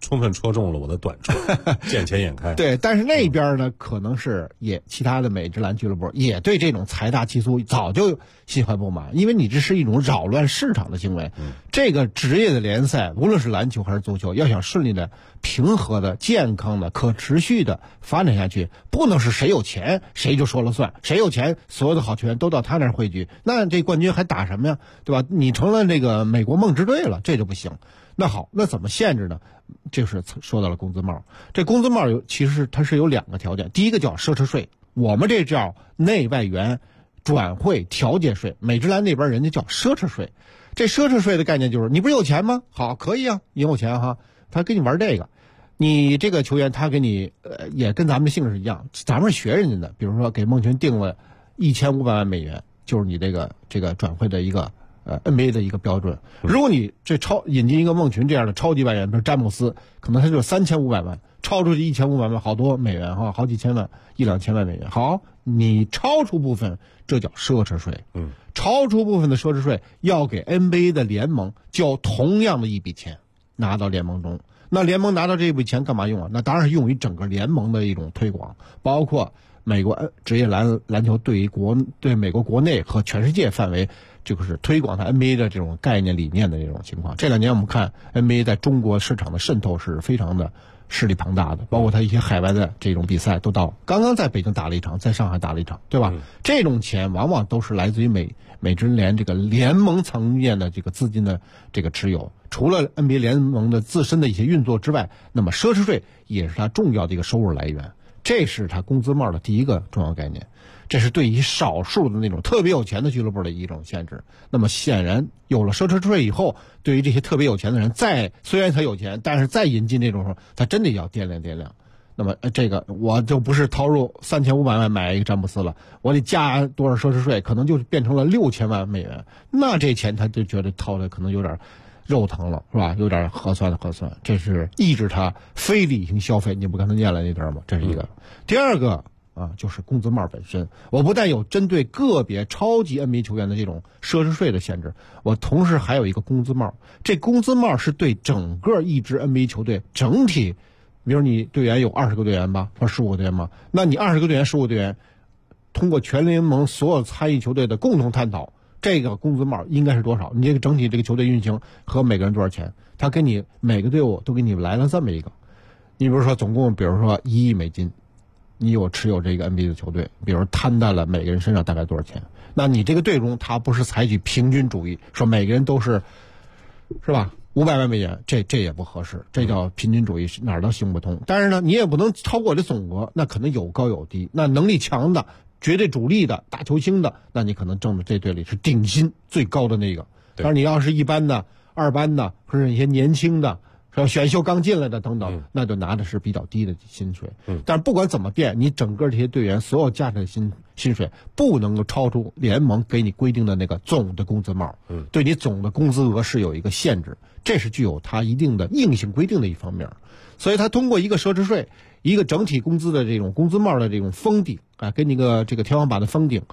B: 充分戳中了我的短处，见钱眼开。
C: 对，但是那边呢，可能是其他的美职篮俱乐部也对这种财大气粗早就心怀不满，因为你这是一种扰乱市场的行为。这个职业的联赛，无论是篮球还是足球，要想顺利的、平和的、健康的、可持续的发展下去，不能是谁有钱谁就说了算，谁有钱所有的好球员都到他那儿汇聚，那这冠军还打什么呀？对吧？你成了这个美国梦之队了，这就不行。那好，那怎么限制呢？就是说到了工资帽。这工资帽其实它是有2个条件，第一个叫奢侈税，我们这叫内外援转会调节税，美职篮那边人家叫奢侈税。这奢侈税的概念就是你不是有钱吗？好，可以啊，你有钱哈，他跟你玩这个。你这个球员他给你也跟咱们的性质一样，咱们是学人家的，比如说给孟群定了1500万美元，就是你这个转会的一个NBA 的一个标准。如果你这引进一个孟群这样的超级外援，比如詹姆斯，可能他就3500万，超出去1500万，好多美元哈，好几千万，1-2千万美元。好，你超出部分，这叫奢侈税。超出部分的奢侈税要给 NBA 的联盟交同样的一笔钱，拿到联盟中。那联盟拿到这笔钱干嘛用啊？那当然是用于整个联盟的一种推广，包括美国职业篮球对美国国内和全世界范围，就是推广它 NBA 的这种概念理念的这种情况。这2年我们看 NBA 在中国市场的渗透是非常的势力庞大的，包括它一些海外的这种比赛都到，刚刚在北京打了一场，在上海打了一场，对吧？这种钱往往都是来自于美职联这个联盟层面的这个资金的这个持有。除了 NBA 联盟的自身的一些运作之外，那么奢侈税也是它重要的一个收入来源，这是它工资帽的第一个重要概念。这是对于少数的那种特别有钱的俱乐部的一种限制。那么显然有了奢侈税以后，对于这些特别有钱的人，虽然他有钱，但是再引进这种时候，他真的要掂量。那么这个我就不是掏入3500万买一个詹姆斯了，我得加多少奢侈税，可能就变成了6000万美元。那这钱他就觉得掏的可能有点肉疼了，是吧？有点核算，这是抑制他非理性消费。你不刚才念了那段吗？这是一个。第二个就是工资帽本身。我不但有针对个别超级 NBA 球员的这种奢侈税的限制，我同时还有一个工资帽。这工资帽是对整个一支 NBA 球队整体，比如你队员有20个队员吧，或15个队员吧，那你20个队员、15个队员，通过全联盟所有参与球队的共同探讨，这个工资帽应该是多少？你这个整体这个球队运行和每个人多少钱？他给你每个队伍都给你来了这么一个，你比如说总共，比如说1亿美金，你持有这个 NBA 的球队，比如摊在了每个人身上大概多少钱？那你这个队中，他不是采取平均主义，说每个人都是吧？500万美元，这也不合适，这叫平均主义，哪儿都行不通。但是呢，你也不能超过这总额，那可能有高有低。那能力强的、绝对主力的、大球星的，那你可能挣的这队里是顶薪最高的那个。但是你要是一般的、2班的，或者一些年轻的，选秀刚进来的等等，那就拿的是比较低的薪水。但是不管怎么变，你整个这些队员所有加起来的薪水不能够超出联盟给你规定的那个总的工资帽。对你总的工资额是有一个限制，这是具有它一定的硬性规定的一方面。所以它通过一个奢侈税，一个整体工资的这种工资帽的这种封顶给你个这个天花板的封顶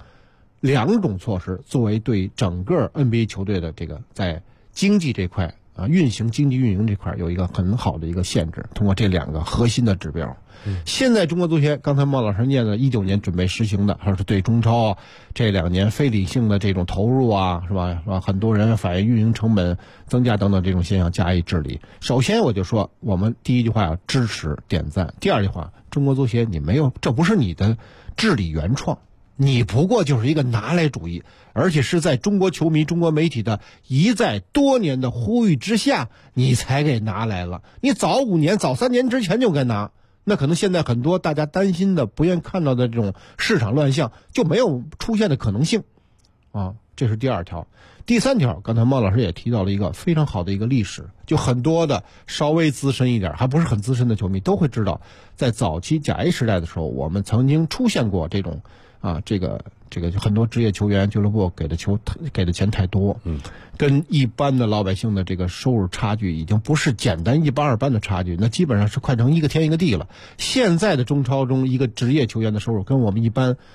C: ，2种措施作为对整个 NBA 球队的这个在经济这块经济运营这块有一个很好的一个限制，通过这2个核心的指标。现在中国足协刚才孟老师念的19年准备实行的，还是对中超这2年非理性的这种投入是吧？很多人反映运营成本增加等等这种现象加以治理。首先我就说，我们第一句话要支持点赞，第二句话，中国足协你没有，这不是你的治理原创，你不过就是一个拿来主义，而且是在中国球迷、中国媒体的一再多年的呼吁之下，你才给拿来了。你早5年、早3年之前就该拿，那可能现在很多大家担心的、不愿看到的这种市场乱象就没有出现的可能性这是第2条。第3条，刚才孟老师也提到了一个非常好的一个历史，就很多的稍微资深一点，还不是很资深的球迷都会知道，在早期甲 A 时代的时候，我们曾经出现过这种这个就很多职业球员俱乐部给的钱太多，跟一般的老百姓的这个收入差距已经不是简单1班2班的差距，那基本上是快成一个天一个地了。现在的中超中一个职业球员的收入跟我们一般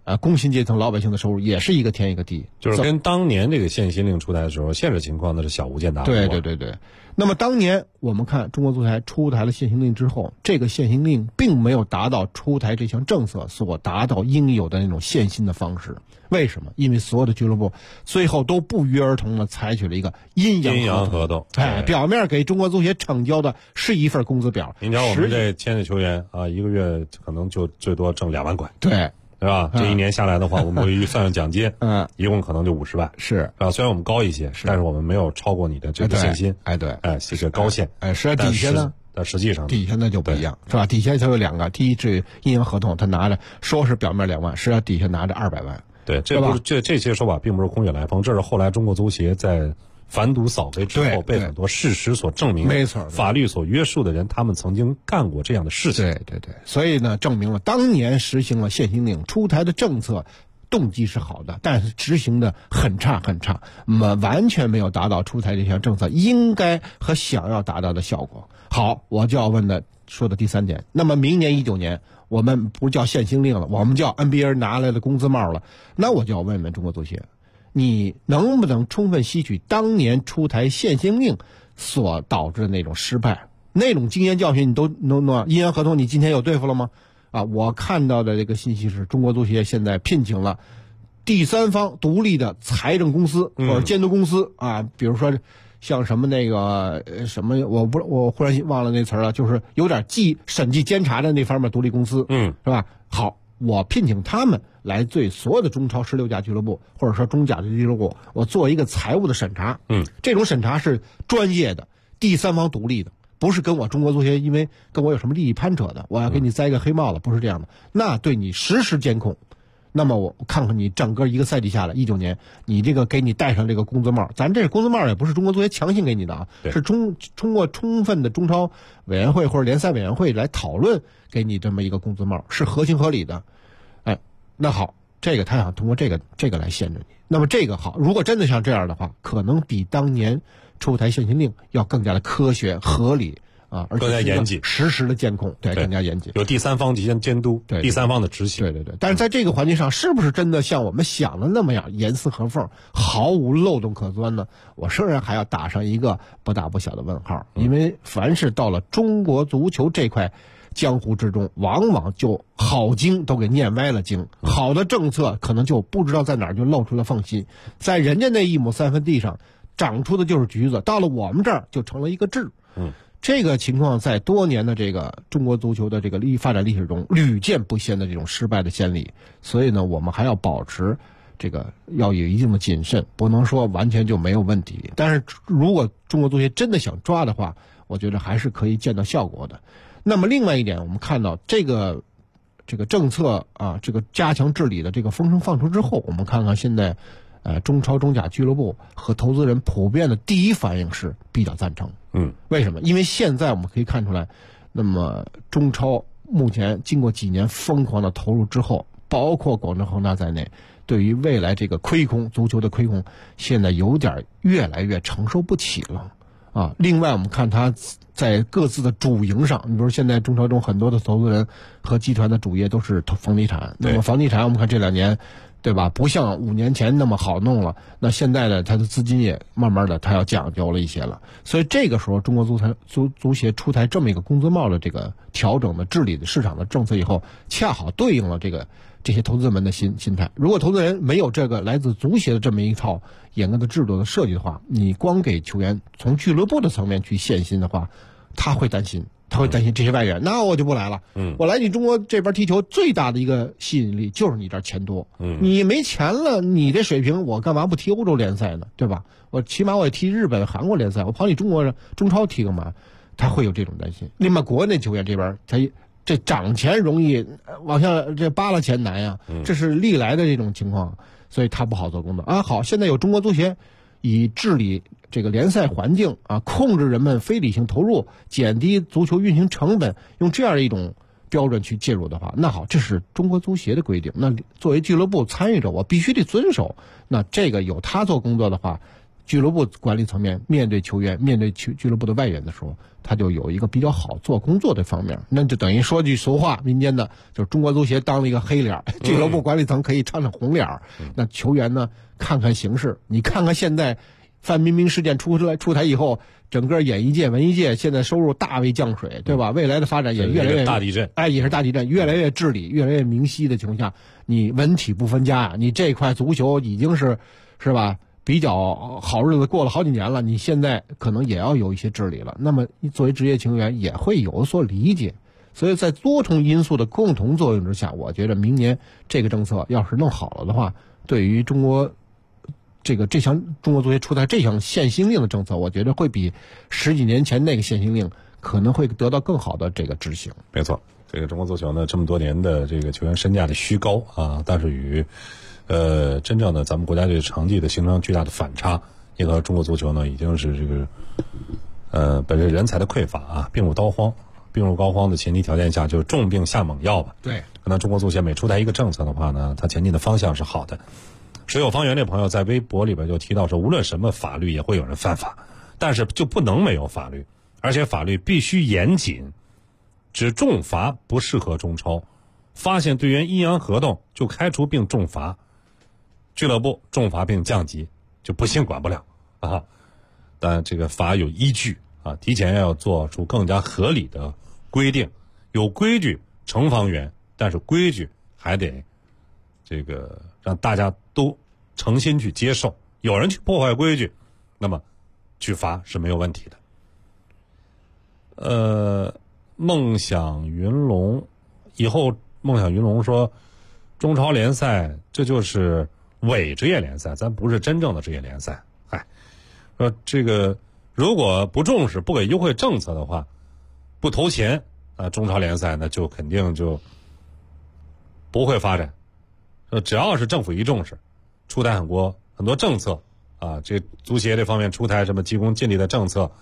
C: 工薪阶层老百姓的收入也是一个天一个地，
B: 就是跟当年这个限薪令出台的时候，现实情况那是小巫见大巫。
C: 对。那么当年我们看中国足协出台了限薪令之后，这个限薪令并没有达到出台这项政策所达到应有的那种限薪的方式。为什么？因为所有的俱乐部最后都不约而同的采取了一个阴阳合同。表面给中国足协呈交的是一份工资表。
B: 您瞧我们这签的球员啊，一个月可能就最多挣2万块。
C: 对
B: 吧？这一年下来的话，我们会算上奖金，一共可能就50万。
C: 是
B: 啊，虽然我们高一些，但是我们没有超过你的这个限薪。这个高限。
C: 是底下呢？
B: 但实际上
C: 底下那就不一样，是吧？底下它有2个，第一是阴阳合同，他拿着说是表面2万，实际上底下拿着200万。
B: 对，这些说法并不是空穴来风，这是后来中国足协在反赌扫黑之后，被很多事实所证明，
C: 没错，
B: 法律所约束的人，他们曾经干过这样的事情。
C: 对，所以呢，证明了当年实行了限薪令出台的政策，动机是好的，但是执行的很差，完全没有达到出台这项政策应该和想要达到的效果。好，我就要说的第3点，那么明年19年，我们不叫限薪令了，我们叫 NBA 拿来的工资帽了，那我就要问中国足协，你能不能充分吸取当年出台限薪令所导致的那种失败，那种经验教训，你都能阴阳合同你今天有对付了吗？我看到的这个信息是中国足协现在聘请了第三方独立的财政公司或者监督公司比如说像什么那个什么，我忽然忘了那词了，就是有点审计监察的那方面独立公司，是吧？好，我聘请他们来对所有的中超16家俱乐部或者说中甲的俱乐部，我做一个财务的审查，这种审查是专业的、第三方独立的，不是跟我中国足协因为跟我有什么利益攀扯的，我要给你栽个黑帽子，不是这样的。那对你实时监控，那么我看看你整个一个赛季下来，19年你这个给你戴上这个工资帽，咱这个工资帽也不是中国足协强行给你的是通过充分的中超委员会或者联赛委员会来讨论给你这么一个工资帽，是合情合理的。那好，这个他想通过这个来限制你。那么这个好，如果真的像这样的话，可能比当年出台限薪令要更加的科学合理而且
B: 更加严谨，
C: 实时的监控，对，更加严谨，
B: 有第三方监督，
C: 对，
B: 第三方的执行，
C: 对。但是在这个环节上，是不是真的像我们想的那么样严丝合缝，毫无漏洞可钻呢？我仍然还要打上一个不大不小的问号，因为凡是到了中国足球这块江湖之中，往往就好经都给念歪了经，好的政策可能就不知道在哪儿就露出了缝隙，在人家那1亩3分地上长出的就是橘子，到了我们这儿就成了一个痣。这个情况在多年的这个中国足球的这个发展历史中屡见不鲜的这种失败的先例，所以呢，我们还要保持这个要有一定的谨慎，不能说完全就没有问题。但是如果中国足协真的想抓的话，我觉得还是可以见到效果的。那么另外一点，我们看到这个政策这个加强治理的这个风声放出之后，我们看看现在中超中甲俱乐部和投资人普遍的第一反应是比较赞成。为什么？因为现在我们可以看出来，那么中超目前经过几年疯狂的投入之后，包括广州恒大在内，对于未来这个足球的亏空，现在有点越来越承受不起了另外我们看他在各自的主营上，你比如现在中超中很多的投资人和集团的主业都是房地产，那么房地产我们看这2年，对吧？不像5年前那么好弄了。那现在呢，它的资金也慢慢的它要讲究了一些了。所以这个时候，中国足协出台这么一个工资帽的这个调整的治理的市场的政策以后，恰好对应了这些投资人的心态。如果投资人没有这个来自足协的这么一套严格的制度的设计的话，你光给球员从俱乐部的层面去限薪的话，他会担心这些外援，那我就不来了。我来你中国这边踢球最大的一个吸引力就是你这儿钱多。你没钱了，你这水平我干嘛不踢欧洲联赛呢？对吧？我起码我也踢日本、韩国联赛，我跑你中超踢干嘛？他会有这种担心。另外，国内球员这边他这涨钱容易，往下这扒拉钱难呀，这是历来的这种情况，所以他不好做工作好，现在有中国足协以治理这个联赛环境控制人们非理性投入，减低足球运行成本，用这样一种标准去介入的话，那好，这是中国足协的规定。那作为俱乐部参与者，我必须得遵守。那这个有他做工作的话， 俱乐部管理层面面对球员、面对俱乐部的外援的时候，他就有一个比较好做工作的方面。那就等于说句俗话，民间的就是中国足协当了一个黑脸，俱乐部管理层可以唱唱红脸。那球员呢，看看形势，你看看现在范冰冰事件出台以后，整个演艺界、文艺界现在收入大为降水，对吧？未来的发展也越来越
B: 大地震，
C: 也是大地震，越来越治理，越来越明晰的情况下，你文体不分家啊！你这块足球已经是吧？比较好日子过了好几年了，你现在可能也要有一些治理了。那么你作为职业球员也会有所理解，所以在多重因素的共同作用之下，我觉得明年这个政策要是弄好了的话，对于中国这项中国足协出台这项限薪令的政策，我觉得会比10几年前那个限薪令可能会得到更好的这个执行。
B: 没错，这个中国足球呢，这么多年的这个球员身价的虚高啊，但是与真正的咱们国家队成绩的形成巨大的反差，也和中国足球呢已经是这个本身人才的匮乏啊，病入膏肓的前提条件下，就是重病下猛药吧。
C: 对，
B: 可能中国足协每出台一个政策的话呢，它前进的方向是好的。水有方圆这朋友在微博里边就提到说，无论什么法律也会有人犯法，但是就不能没有法律，而且法律必须严谨，只重罚不适合中超，发现队员阴阳合同就开除并重罚，俱乐部重罚并降级，就不信管不了啊。但这个法有依据啊，提前要做出更加合理的规定，有规矩成方圆，但是规矩还得这个让大家都诚心去接受。有人去破坏规矩，那么去罚是没有问题的。梦想云龙以后，梦想云龙说，中超联赛这就是伪职业联赛，咱不是真正的职业联赛。说这个如果不重视、不给优惠政策的话，不投钱啊，中超联赛呢就肯定就不会发展。只要是政府一重视，出台很多政策啊，这足协这方面出台什么急功近利的政策，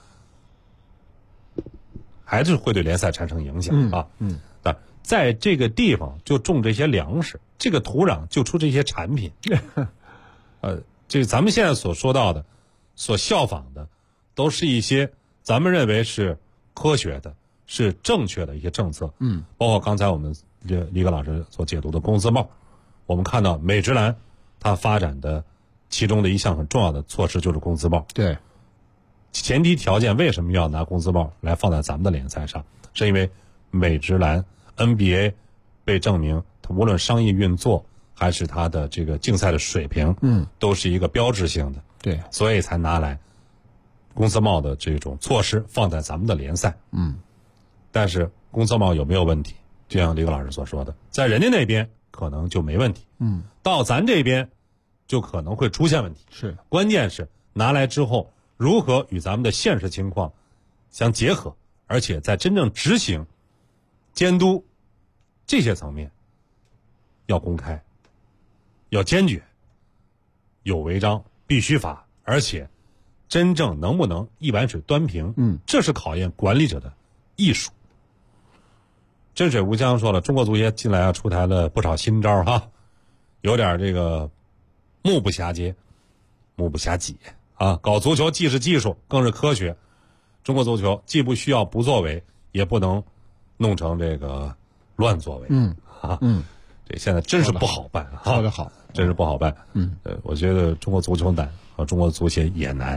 B: 还是会对联赛产生影响啊。但在这个地方就种这些粮食，这个土壤就出这些产品。这咱们现在所说到的、所效仿的，都是一些咱们认为是科学的、是正确的一些政策。包括刚才我们李葛老师所解读的工资帽，我们看到美职篮它发展的其中的一项很重要的措施就是工资帽。
C: 对，
B: 前提条件为什么要拿工资帽来放在咱们的联赛上？是因为美职篮 NBA 被证明，它无论商业运作还是它的这个竞赛的水平，都是一个标志性的。
C: 对，
B: 所以才拿来工资帽的这种措施放在咱们的联赛。但是工资帽有没有问题？就像李葛老师所说的，在人家那边可能就没问题，到咱这边就可能会出现问题。
C: 是，
B: 关键是拿来之后如何与咱们的现实情况相结合，而且在真正执行、监督这些层面要公开、要坚决，有违章必须罚，而且真正能不能一碗水端平，这是考验管理者的艺术。真水无疆说了，中国足协近来出台了不少新招哈，有点这个目不暇接、目不暇给啊！搞足球既是技术，更是科学。中国足球既不需要不作为，也不能弄成这个乱作为。这现在真是不好办啊！
C: 说得好，
B: 真是不好办。我觉得中国足球难，和中国足协也难。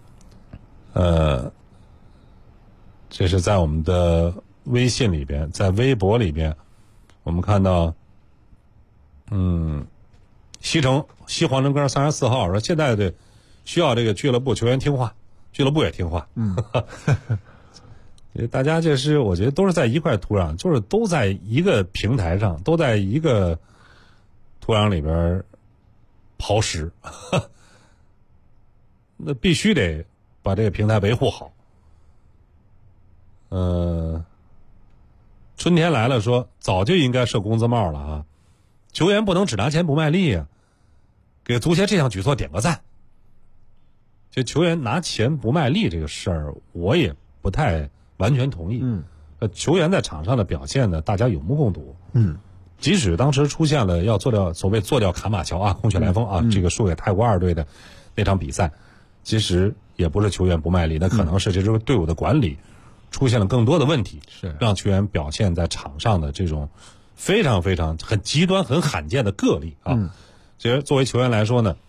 B: 这是在我们的微信里边，在微博里边，我们看到，西黄城根34号说，现在的需要这个俱乐部球员听话，俱乐部也听话。大家这是我觉得都是在一块土壤，就是都在一个平台上，都在一个土壤里边刨食，那必须得把这个平台维护好。春天来了说，早就应该设工资帽了啊！球员不能只拿钱不卖力啊！给足协这项举措点个赞。这球员拿钱不卖力这个事儿，我也不太完全同意。球员在场上的表现呢，大家有目共睹。即使当时出现了要做掉所谓做掉卡马乔啊，空穴来风啊，这个输给泰国2队的那场比赛， 其实也不是球员不卖力，那可能是这支队伍的管理出现了更多的问题，
C: 是
B: 让球员表现在场上的这种非常非常很极端、很罕见的个例啊。其实作为球员来说呢，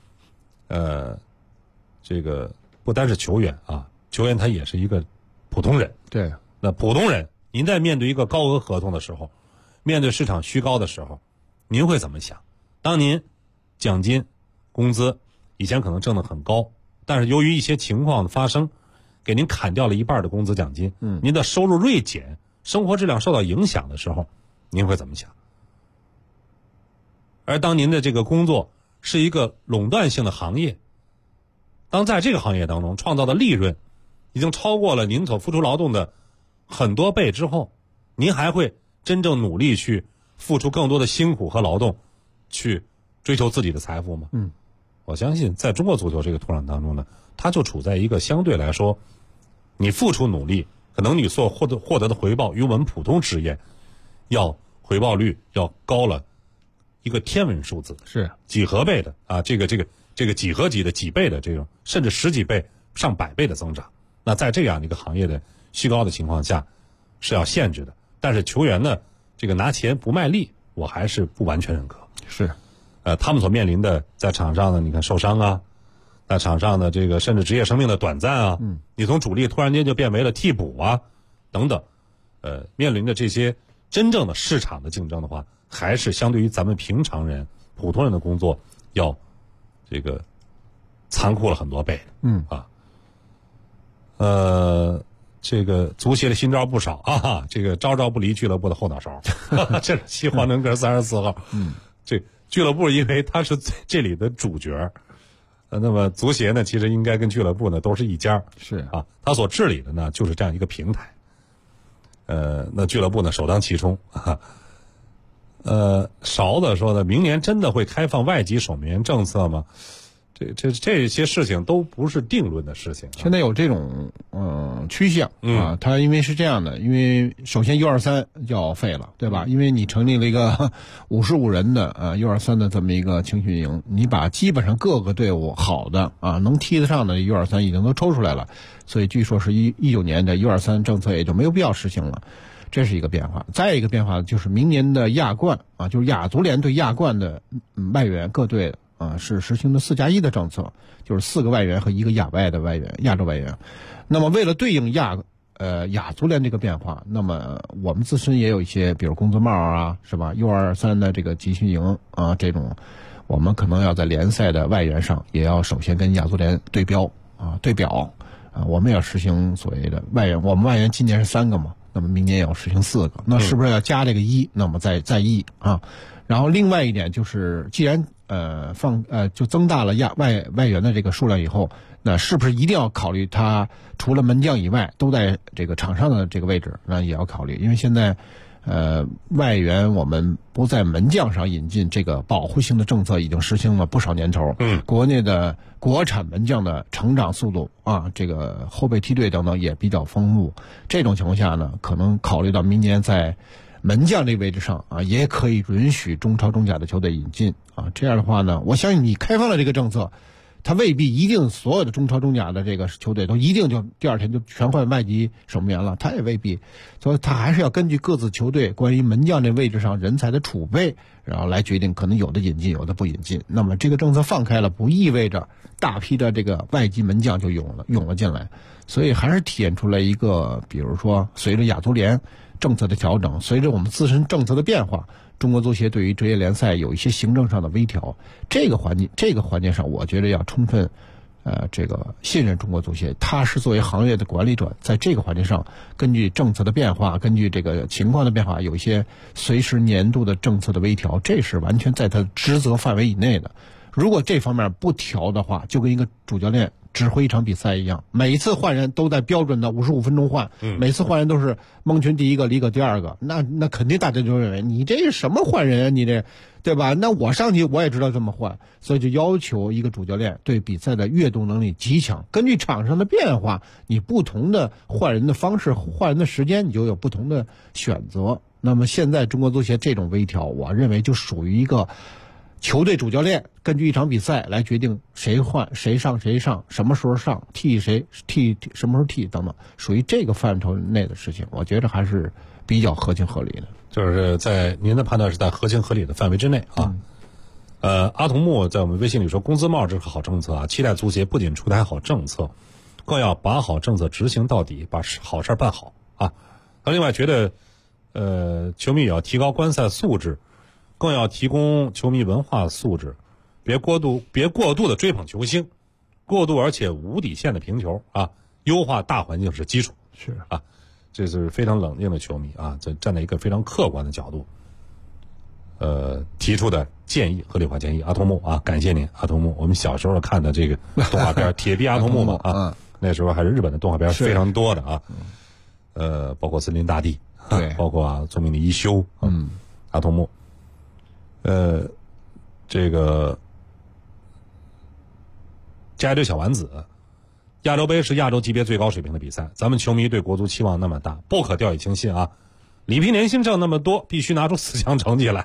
B: 这个不单是球员啊，球员他也是一个普通人。
C: 对，
B: 那普通人，您在面对一个高额合同的时候，面对市场虚高的时候，您会怎么想？当您奖金、工资以前可能挣得很高，但是由于一些情况的发生，给您砍掉了一半的工资奖金，您的收入锐减，生活质量受到影响的时候，您会怎么想？而当您的这个工作是一个垄断性的行业，当在这个行业当中创造的利润已经超过了您所付出劳动的很多倍之后，您还会真正努力去付出更多的辛苦和劳动去追求自己的财富吗？我相信在中国足球这个土壤当中呢，它就处在一个相对来说，你付出努力，可能你所获得的回报与我们普通职业要回报率要高了一个天文数字，
C: 是
B: 几何倍的啊，这个几何级的几倍的这种，甚至十几倍、上百倍的增长。那在这样的一个行业的虚高的情况下，是要限制的。但是球员呢，这个拿钱不卖力，我还是不完全认可。
C: 是，
B: 他们所面临的在场上的，你看受伤啊，在场上的这个甚至职业生命的短暂啊，你从主力突然间就变为了替补啊，等等，面临着这些真正的市场的竞争的话，还是相对于咱们平常人、普通人的工作要这个残酷了很多倍。这个足协的新招不少啊，这个招不离俱乐部的后脑勺。这是西华能格34号。这俱乐部因为他是这里的主角，那么足协呢，其实应该跟俱乐部呢都是一家。
C: 是
B: 啊，他所治理的呢就是这样一个平台。那俱乐部呢首当其冲啊。勺子说的，明年真的会开放外籍守门员政策吗？这些事情都不是定论的事情。
C: 现在有这种趋向啊，它因为是这样的，因为首先 U23 就要废了，对吧？因为你成立了一个55人的U23 的这么一个青训营，你把基本上各个队伍好的能踢得上的 U23 已经都抽出来了，所以据说是19年的 U23 政策也就没有必要实行了。这是一个变化。再一个变化就是明年的亚冠就是亚足联对亚冠的外援各队是实行的4+1的政策，就是4个外援和1个亚外的外援，亚洲外援。那么为了对应亚足联这个变化，那么我们自身也有一些，比如工作帽啊，是吧 ？U23 的这个集训营这种，我们可能要在联赛的外援上也要首先跟亚足联对表。我们要实行所谓的外援，我们外援今年是3个嘛。那么明年也要实行4个，那是不是要加这个1？那么再1啊。然后另外一点就是，既然就增大了外援的这个数量以后，那是不是一定要考虑他除了门将以外都在这个场上的这个位置？那也要考虑，因为现在外援我们不在门将上引进这个保护性的政策已经实行了不少年头。国内的国产门将的成长速度这个后备梯队等等也比较丰富。这种情况下呢，可能考虑到明年在门将这个位置上也可以允许中超中甲的球队引进这样的话呢，我相信你开放了这个政策，他未必一定所有的中超中甲的这个球队都一定就第二天就全换外籍守门员了，他也未必，所以他还是要根据各自球队关于门将这位置上人才的储备，然后来决定可能有的引进，有的不引进。那么这个政策放开了，不意味着大批的这个外籍门将就涌了进来，所以还是体现出来一个，比如说随着亚足联政策的调整，随着我们自身政策的变化，中国足协对于职业联赛有一些行政上的微调，这个环节上，我觉得要充分这个信任中国足协，他是作为行业的管理者，在这个环节上，根据政策的变化，根据这个情况的变化，有一些随时年度的政策的微调，这是完全在他的职责范围以内的。如果这方面不调的话，就跟一个主教练指挥一场比赛一样，每一次换人都在标准的55分钟换，每次换人都是蒙群第一个，李可第二个，那肯定大家就认为你这是什么换人啊？你这，对吧？那我上去我也知道这么换，所以就要求一个主教练对比赛的阅读能力极强，根据场上的变化，你不同的换人的方式、换人的时间，你就有不同的选择。那么现在中国足协这种微调，我认为就属于一个球队主教练根据一场比赛来决定谁换谁上谁上，什么时候上，替谁替什么时候替等等，属于这个范畴内的事情，我觉得还是比较合情合理的。
B: 就是在您的判断是在合情合理的范围之内啊。阿童木在我们微信里说，工资帽这是好政策啊，期待足协不仅出台好政策，更要把好政策执行到底，把好事办好啊。他另外觉得，球迷也要提高观赛素质，更要提供球迷文化素质，别过度的追捧球星，过度而且无底线的评球啊，优化大环境是基础。
C: 是
B: 啊，这是非常冷静的球迷啊，站在一个非常客观的角度，提出的建议，合理化建议。阿童木啊，感谢您，阿童木。我们小时候看的这个动画片《铁臂阿童木》嘛啊，那时候还是日本的动画片非常多的啊，包括森林大帝，
C: 对，
B: 包括聪明的一休，阿童木，这个加一堆小丸子。亚洲杯是亚洲级别最高水平的比赛，咱们球迷对国足期望那么大，不可掉以轻心啊！里皮年薪挣那么多，必须拿出4强成绩来。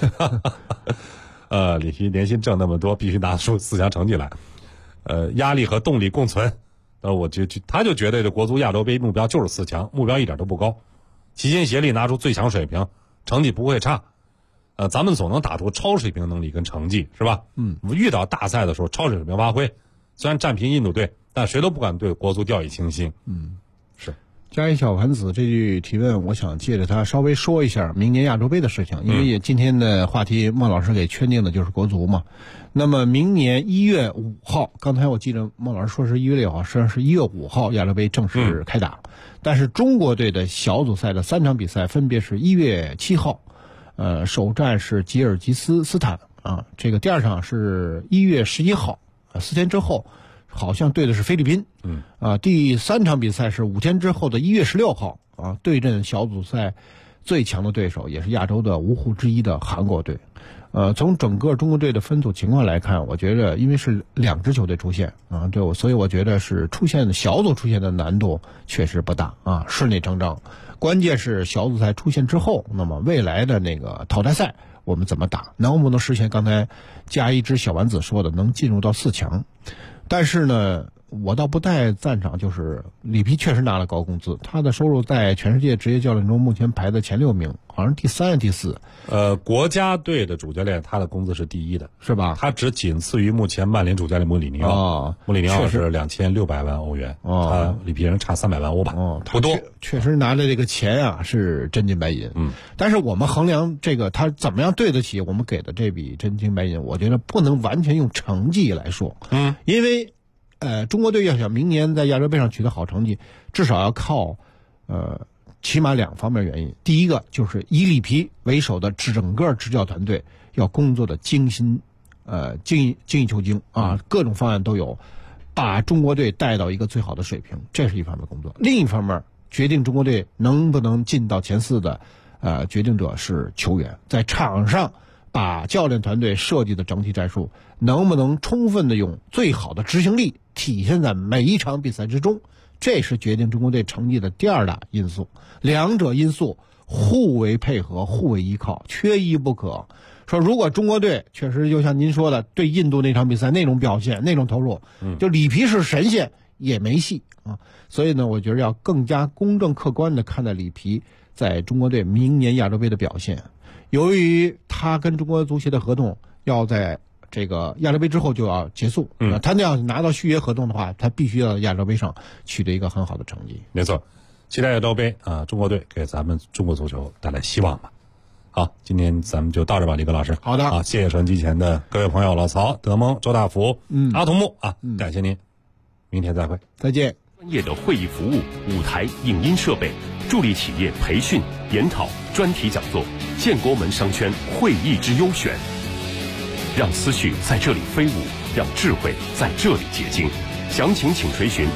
B: 里皮年薪挣那么多，必须拿出4强成绩来。压力和动力共存。他就觉得这国足亚洲杯目标就是4强，目标一点都不高，齐心协力拿出最强水平，成绩不会差。咱们总能打出超水平能力跟成绩，是吧？遇到大赛的时候，超水平发挥，虽然战平印度队。但谁都不敢对国足掉以轻心。是。
C: 加一小丸子这句提问，我想借着他稍微说一下明年亚洲杯的事情，因为今天的话题孟老师给圈定的就是国足嘛。那么明年1月5号，刚才我记得孟老师说是1月6号，实际上是1月5号亚洲杯正式开打。但是中国队的小组赛的3场比赛分别是1月7号，首战是吉尔吉斯坦啊，这个第2场是1月11号，4天之后。好像对的是菲律宾，第3场比赛是5天之后的1月16号啊，对阵小组赛最强的对手，也是亚洲的5虎之一的韩国队。从整个中国队的分组情况来看，我觉得因为是2支球队出现啊，所以我觉得是小组出现的难度确实不大啊，顺理成章。关键是小组赛出现之后，那么未来的那个淘汰赛我们怎么打，能不能实现刚才加一只小丸子说的能进入到4强。但是呢，我倒不太赞成，就是里皮确实拿了高工资，他的收入在全世界职业教练中目前排在前6名，好像第3、第4。
B: 国家队的主教练他的工资是第1的，
C: 是吧？
B: 他只仅次于目前曼联主教练穆里尼奥。穆里尼奥是2600万欧元，他里皮人差300万欧吧？不多。
C: 确实拿的这个钱啊是真金白银。但是我们衡量这个他怎么样对得起我们给的这笔真金白银，我觉得不能完全用成绩来说。因为中国队要想明年在亚洲杯上取得好成绩，至少要靠起码2方面原因。第一个就是以里皮为首的整个执教团队要工作的精益求精啊，各种方案都有，把中国队带到一个最好的水平，这是一方面工作。另一方面，决定中国队能不能进到前4的决定者是球员，在场上把教练团队设计的整体战术能不能充分的用最好的执行力体现在每一场比赛之中，这是决定中国队成绩的第2大因素。2者因素互为配合，互为依靠，缺一不可。说如果中国队确实就像您说的，对印度那场比赛那种表现那种投入，就里皮是神仙也没戏啊。所以呢，我觉得要更加公正客观的看待里皮在中国队明年亚洲杯的表现。由于他跟中国足协的合同要在这个亚洲杯之后就要结束，他要拿到续约合同的话，他必须要在亚洲杯上取得一个很好的成绩。
B: 没错，期待亚洲杯啊，中国队给咱们中国足球带来希望吧。好，今天咱们就到这吧，李哥老师。
C: 好的
B: 啊，谢谢收音机前的各位朋友，老曹、德蒙、周大福、阿童木啊，感谢您，明天再会，
C: 再见。
F: 专业的会议服务、舞台、影音设备，助力企业培训、研讨、专题讲座，建国门商圈会议之优选。让思绪在这里飞舞，让智慧在这里结晶。详情请垂询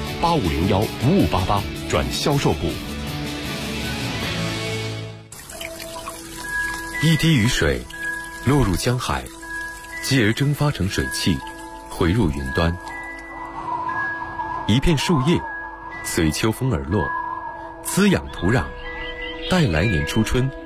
F: 8501-5588转销售部。
I: 一滴雨水落入江海，继而蒸发成水汽，回入云端。一片树叶随秋风而落，滋养土壤，待来年初春